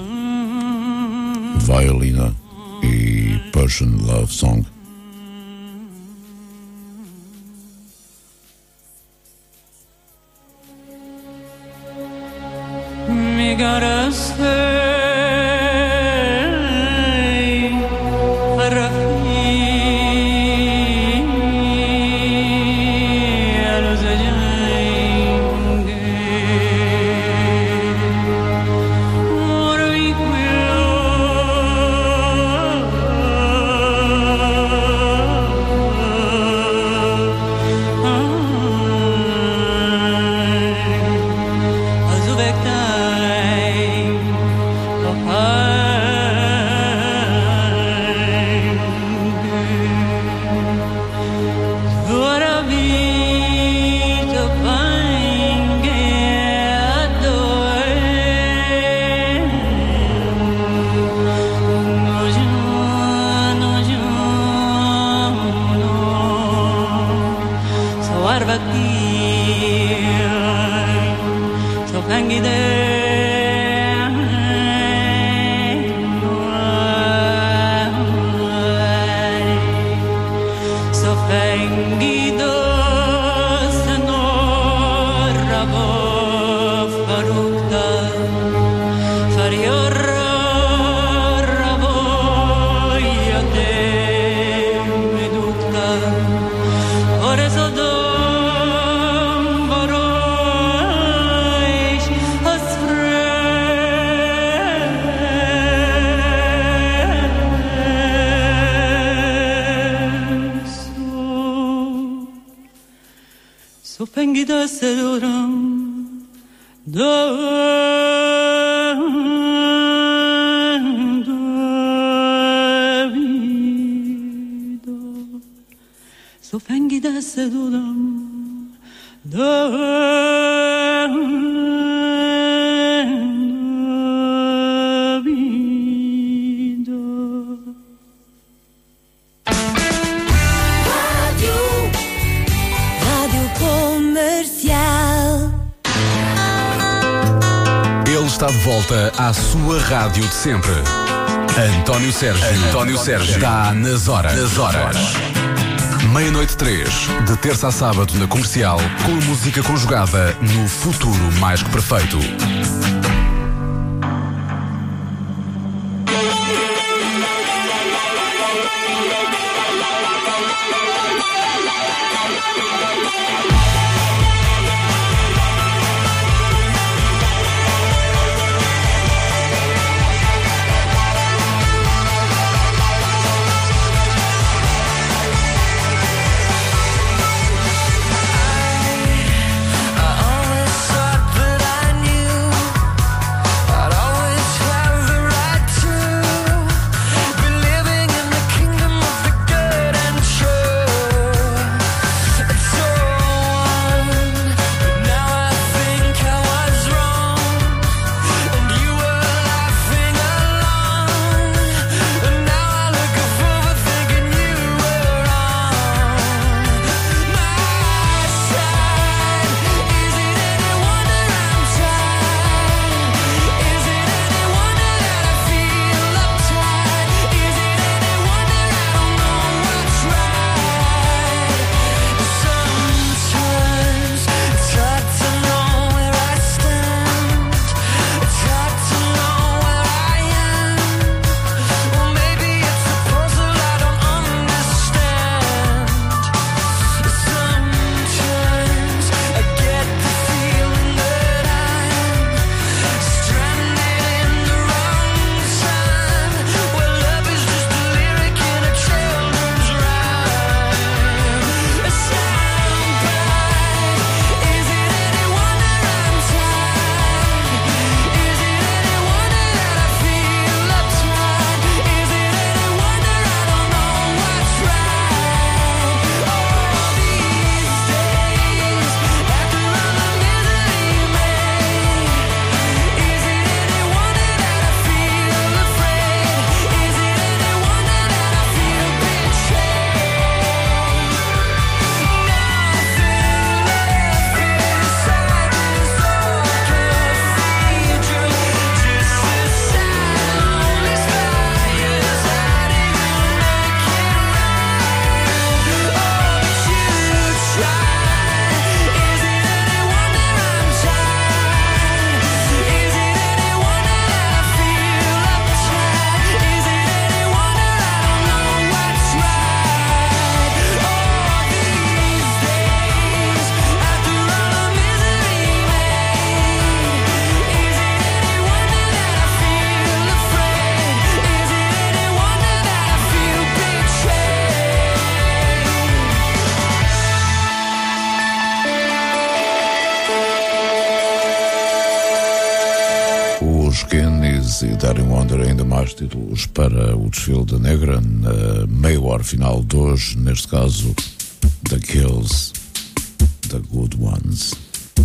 Violina e Persian Love Song. Me gotta say, Pengida sedoram dando a vida. So pengida sedoram dando a vida. Rádio, Rádio Comercial. Ele está de volta à sua rádio de sempre. António Sérgio. António Sérgio. Está nas horas. Nas horas. Meia-noite três, de terça a sábado na Comercial, com música conjugada no futuro mais que perfeito. So os Kennedys e Daddy Wonder, ainda mais títulos para o desfile da Negra na meia hora final de hoje, neste caso The Kills, The Good Ones.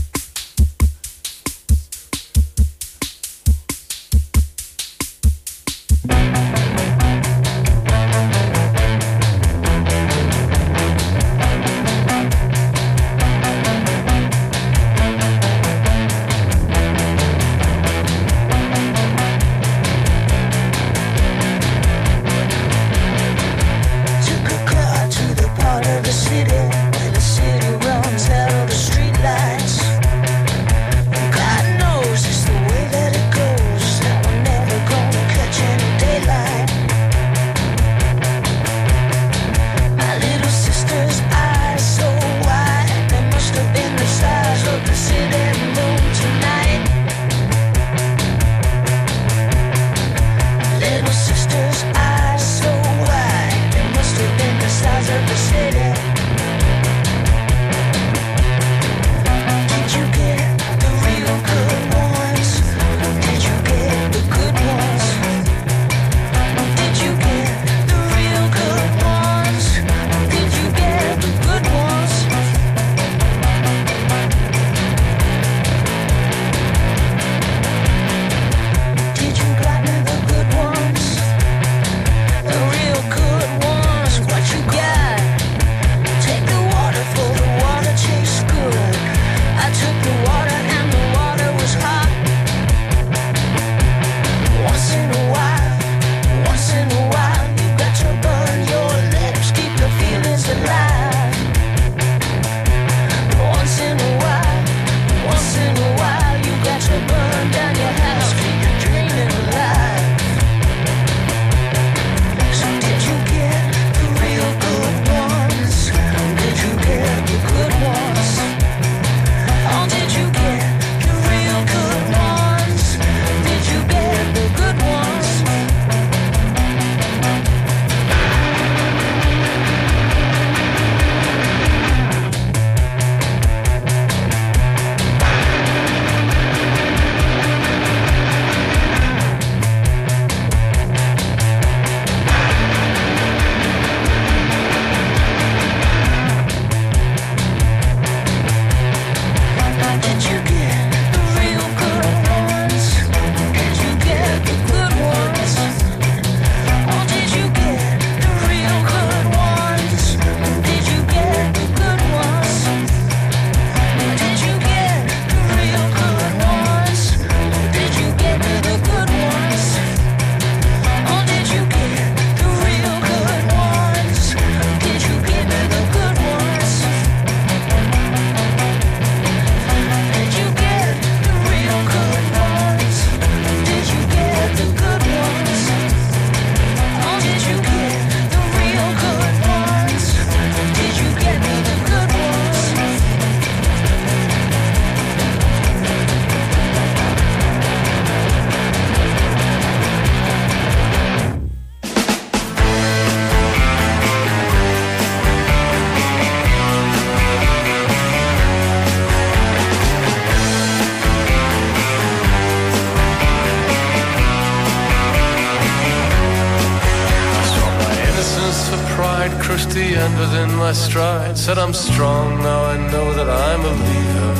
crushed the end within my stride. Said I'm strong, now I know that I'm a leader.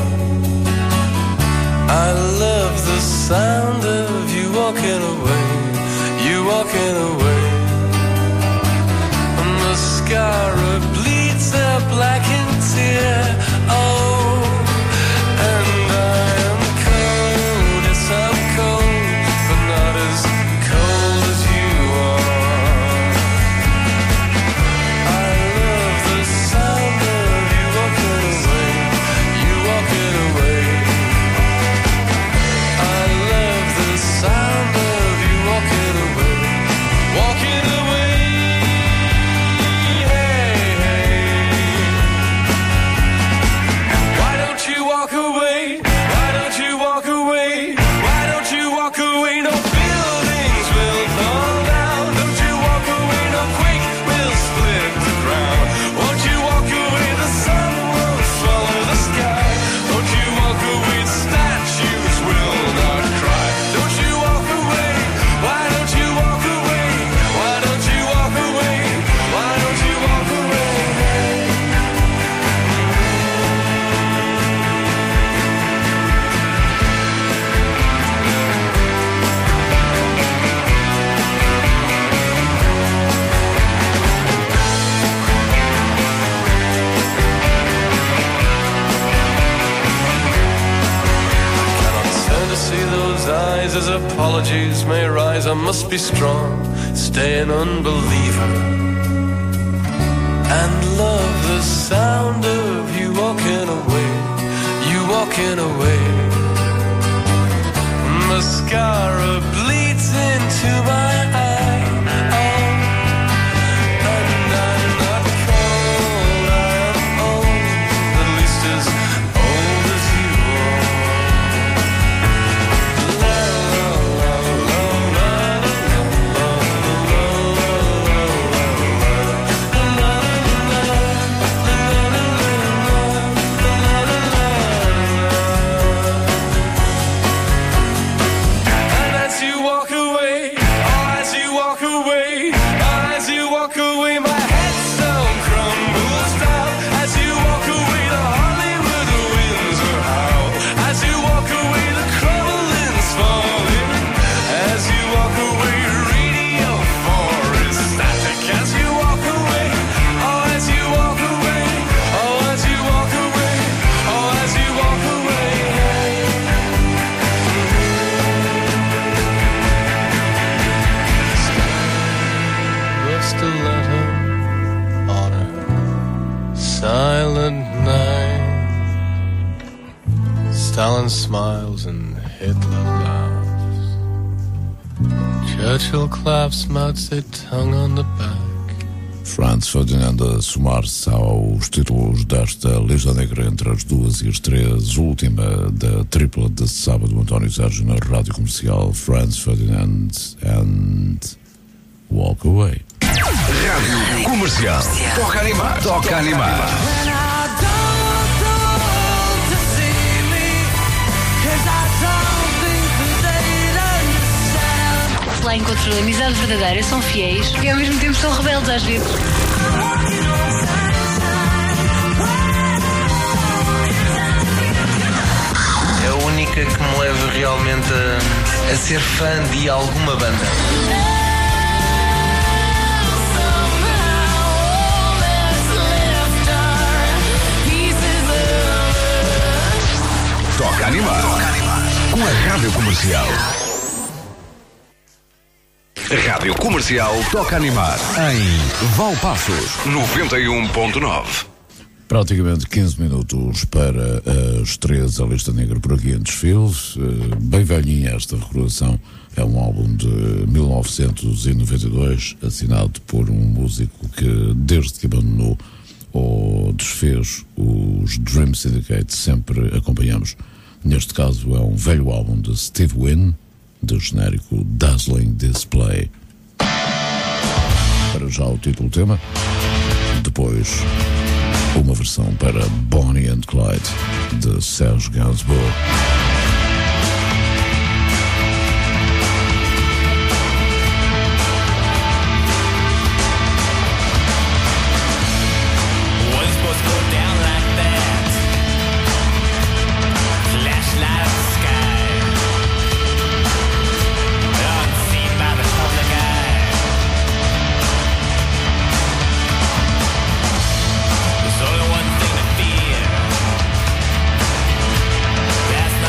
I love the sound of you walking away, you walking away. And the scar bleeds a blackened tear. Oh, and I am cold, yes I'm cold, but not as cold as you are. I love the sound of you walking away, you walking away. I love the sound of you as apologies may rise, I must be strong, stay an unbeliever, and love the sound of you walking away, you walking away. Mascara bleeds into my eye, oh, and I'm not cold, I am old, at least as old as you are. La la la la la la And as you walk away, oh, as you walk away, oh, as you walk away, my headstone crumbles down. As you walk away, the Hollywood winds are howl. As you walk away, the crumbling's falling. As you walk away, radio forest static. As you walk away, oh, as you walk away, oh, as you walk away, oh, as you walk away. Just a letter on a silent night. Stalin smiles and Hitler laughs. Churchill claps, Mao Zedong on the back. Franz Ferdinand a somar-se aos títulos desta lista negra entre as duas e as três, última da tripla de sábado, António Sérgio na Rádio Comercial. Franz Ferdinand and Walk Away. Rádio Comercial. Toca animar. Toca animar. Lá encontro amizade verdadeira, são fiéis e ao mesmo tempo são rebeldes às vezes. É a única que me leva realmente a, a ser fã de alguma banda. Toca animar. Com a Rádio Comercial. Rádio Comercial Toca Animar. Em Valpaços, noventa e um ponto nove. Praticamente quinze minutos para as três, a lista negra por aqui em desfile. Bem velhinha esta recordação. É um álbum de mil novecentos e noventa e dois, assinado por um músico que, desde que abandonou ou desfez os Dream Syndicate, sempre acompanhamos. Neste caso é um velho álbum de Steve Wynn, de genérico Dazzling Display. Para já o título tema, depois uma versão para Bonnie and Clyde, de Serge Gainsbourg. There's only one thing to fear. That's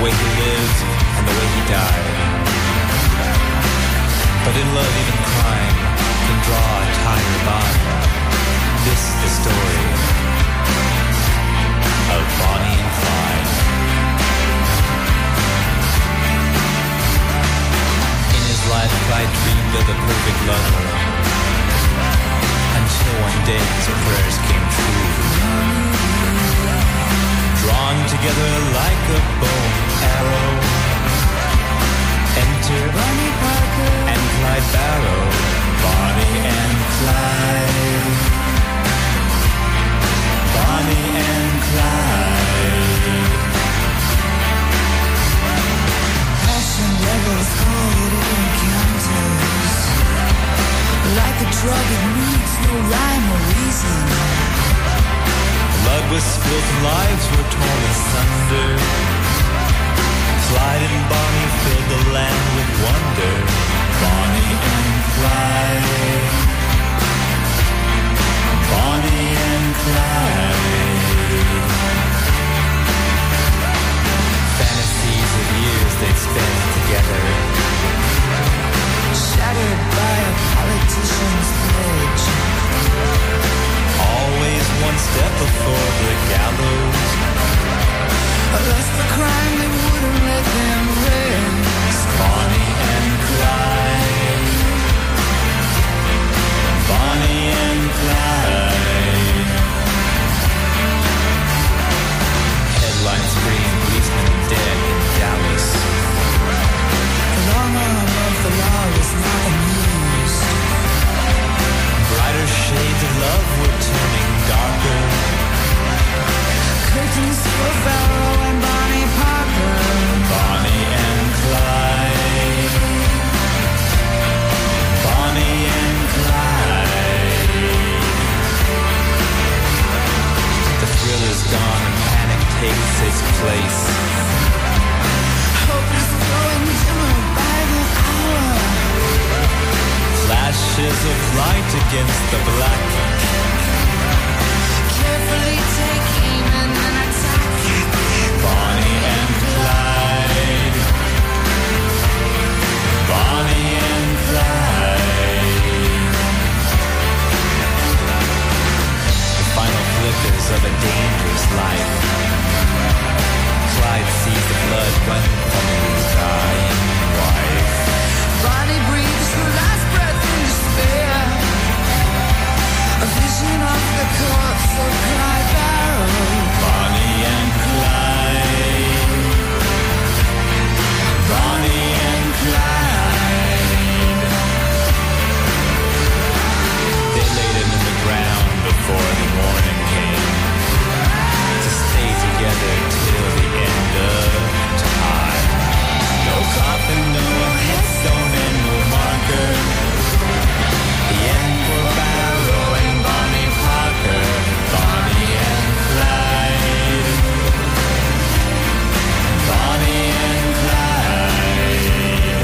way he lived and the way he died. But in love, even crime can draw a tighter bond. This is the story of Bonnie and Clyde. In his life, Clyde dreamed of the perfect lover, until one day his prayers came true. Drawn together like a bow and arrow, enter Bonnie Parker and Clyde Barrow. Bonnie and Clyde, Bonnie and Clyde. Passion levels cold encounters, like a drug it needs no rhyme or reason. Blood was spilled and lives were torn asunder. Clyde and Bonnie filled the land with wonder. Bonnie and Clyde, Bonnie and Clyde. Fantasies of years they'd spent together, Shattered by a politician's pledge. always one step before the gallows. That's the crime that wouldn't let them rest. Bonnie and Clyde, Bonnie and Clyde. Headlines scream policemen dead in Dallas. The long arm of the law was not amused. Brighter shades of love were turning darker. Curtains for Barrow and Bonnie Parker. Bonnie and Clyde, Bonnie and Clyde. The thrill is gone and panic takes its place. Hope is growing dimmer by the hour. Flashes of light against the black. Carefully take aim and then attack. Bonnie and Clyde, Bonnie and Clyde. The final flickers of a dangerous life. Clyde sees the blood run from his dying wife. Bonnie breathes her last breath in despair. A vision of the corpse of Clyde Barrow. Bonnie and Clyde, Bonnie and Clyde. They laid him in the ground before the morning came, to stay together till the end of time. No coffin, no headstone, and no marker. The end for Barrow and Bonnie Parker. Bonnie and Clyde, Bonnie and Clyde.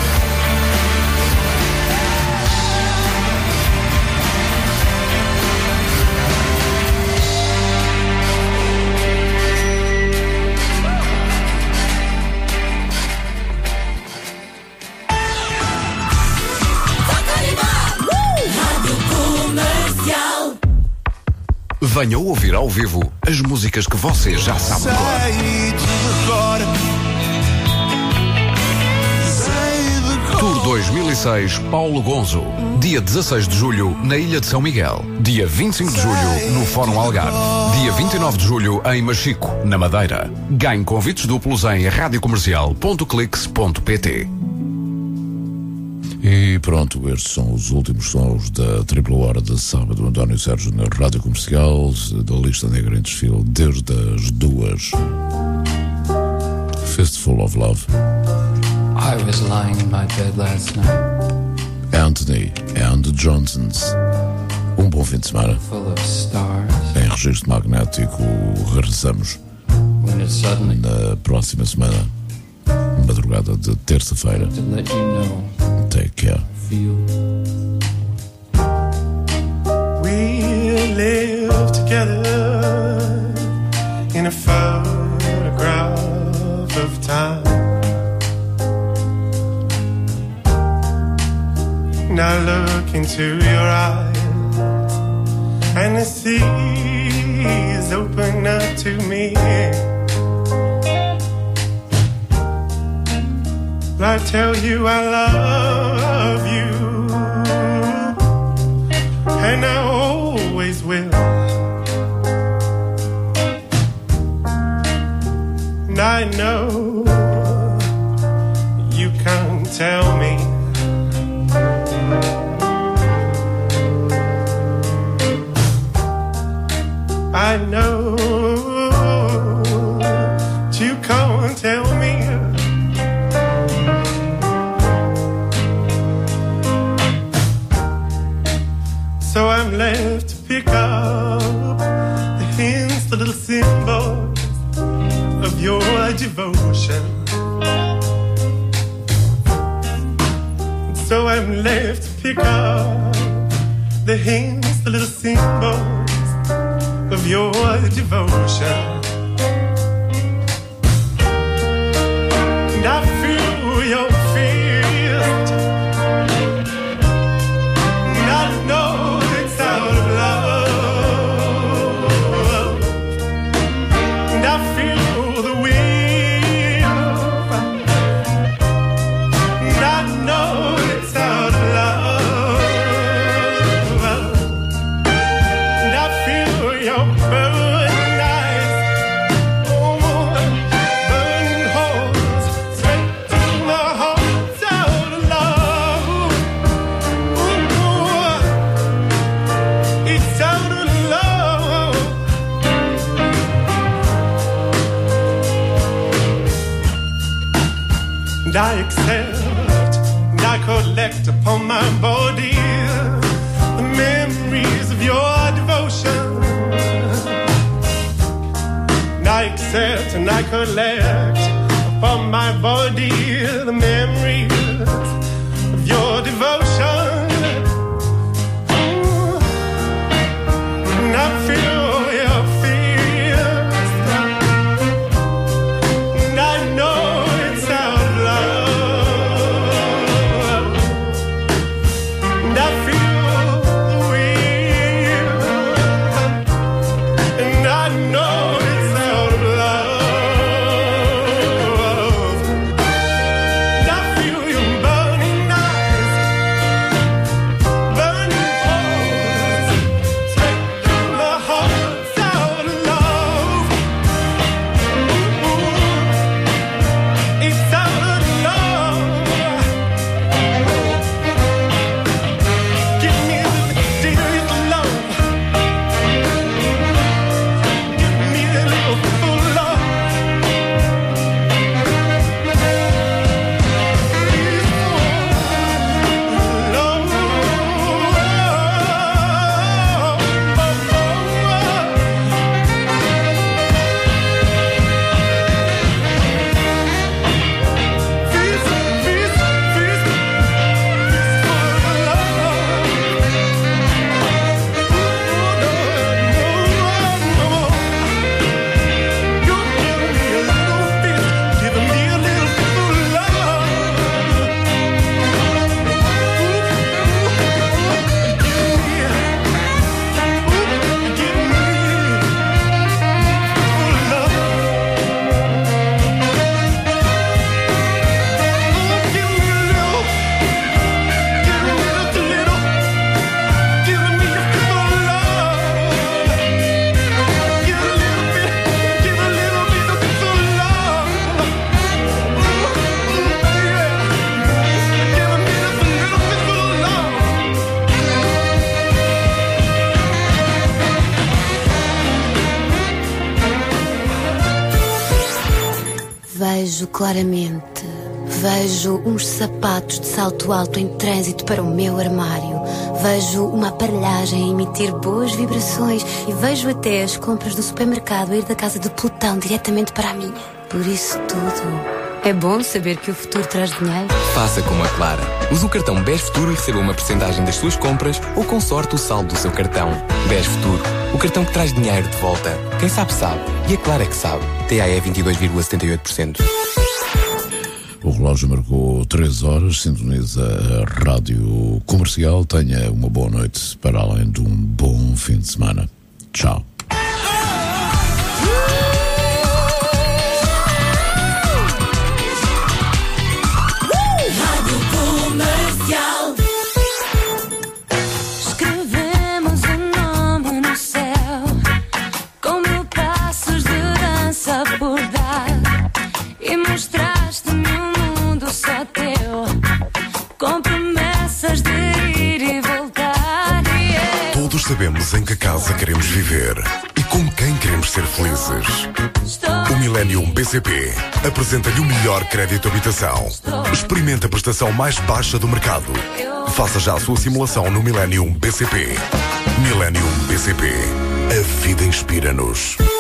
Venham ouvir ao vivo as músicas que você já sabe de cor. Tour dois mil e seis Paulo Gonzo. Dia dezasseis de julho na Ilha de São Miguel. Dia vinte e cinco de julho no Fórum Algarve. Dia vinte e nove de julho em Machico, na Madeira. Ganhe convites duplos em radiocomercial ponto clix ponto pt. E pronto, estes são os últimos sons da tripla hora de sábado. António Sérgio na Rádio Comercial, da Lista Negra em desfile desde as duas. Fistful of Love. I was lying in my bed last night, Anthony and the Johnsons. Um bom fim de semana. full of stars, Em registro magnético, regressamos when it suddenly na próxima semana, madrugada de terça-feira. to let you know, Take care. feel. We live together in a photograph of time. smile. Now look into your eyes, and the sea is open up to me. I tell you I love you, and I always will. And I know you can't tell me. I know you can't tell me. So I'm left to pick up the hints, the little symbols of your devotion. So I'm left to pick up the hints, the little symbols of your devotion. And I feel your fist, and I know it's out of love. And I feel the wind, and I know it's out of love. And I feel your burning eyes, oh, burning holes straight through my heart, out of love. Ooh, it's out of love. And I accept, and I collect upon my body the memories of your devotion. And I accept and I collect upon my body the memories of your devotion. Ooh. And I feel your fears, and I know it's out of love. And I feel the wind, and I know it's out of love. And I feel your burning eyes, burning holes straight through my heart, out of love. Ooh, it's out of love. Give me a little, little love. Give me a little full love. Vejo claramente. Vejo uns sapatos de salto alto em trânsito para o meu armário. Vejo uma aparelhagem a emitir boas vibrações. E vejo até as compras do supermercado a ir da casa de Plutão diretamente para a minha. Por isso tudo, é bom saber que o futuro traz dinheiro. Faça como a Clara. Use o cartão B E S Futuro e receba uma porcentagem das suas compras ou consorte o saldo do seu cartão. B E S Futuro, o cartão que traz dinheiro de volta. Quem sabe sabe. E a Clara é que sabe. T A E vinte e dois vírgula setenta e oito por cento. relógio marcou três horas. Sintoniza a Rádio Comercial. Tenha uma boa noite para além de um bom fim de semana. Tchau. Escrevemos o nome no céu, com mil passos de dança por dar, e mostraste-me um mundo só teu, com promessas de ir e voltar. Yeah. Todos sabemos em que casa queremos viver e com quem queremos ser felizes. O Millennium B C P apresenta-lhe o melhor crédito habitação. Experimente a prestação mais baixa do mercado. Faça já a sua simulação no Millennium B C P. Millennium B C P. A vida inspira-nos.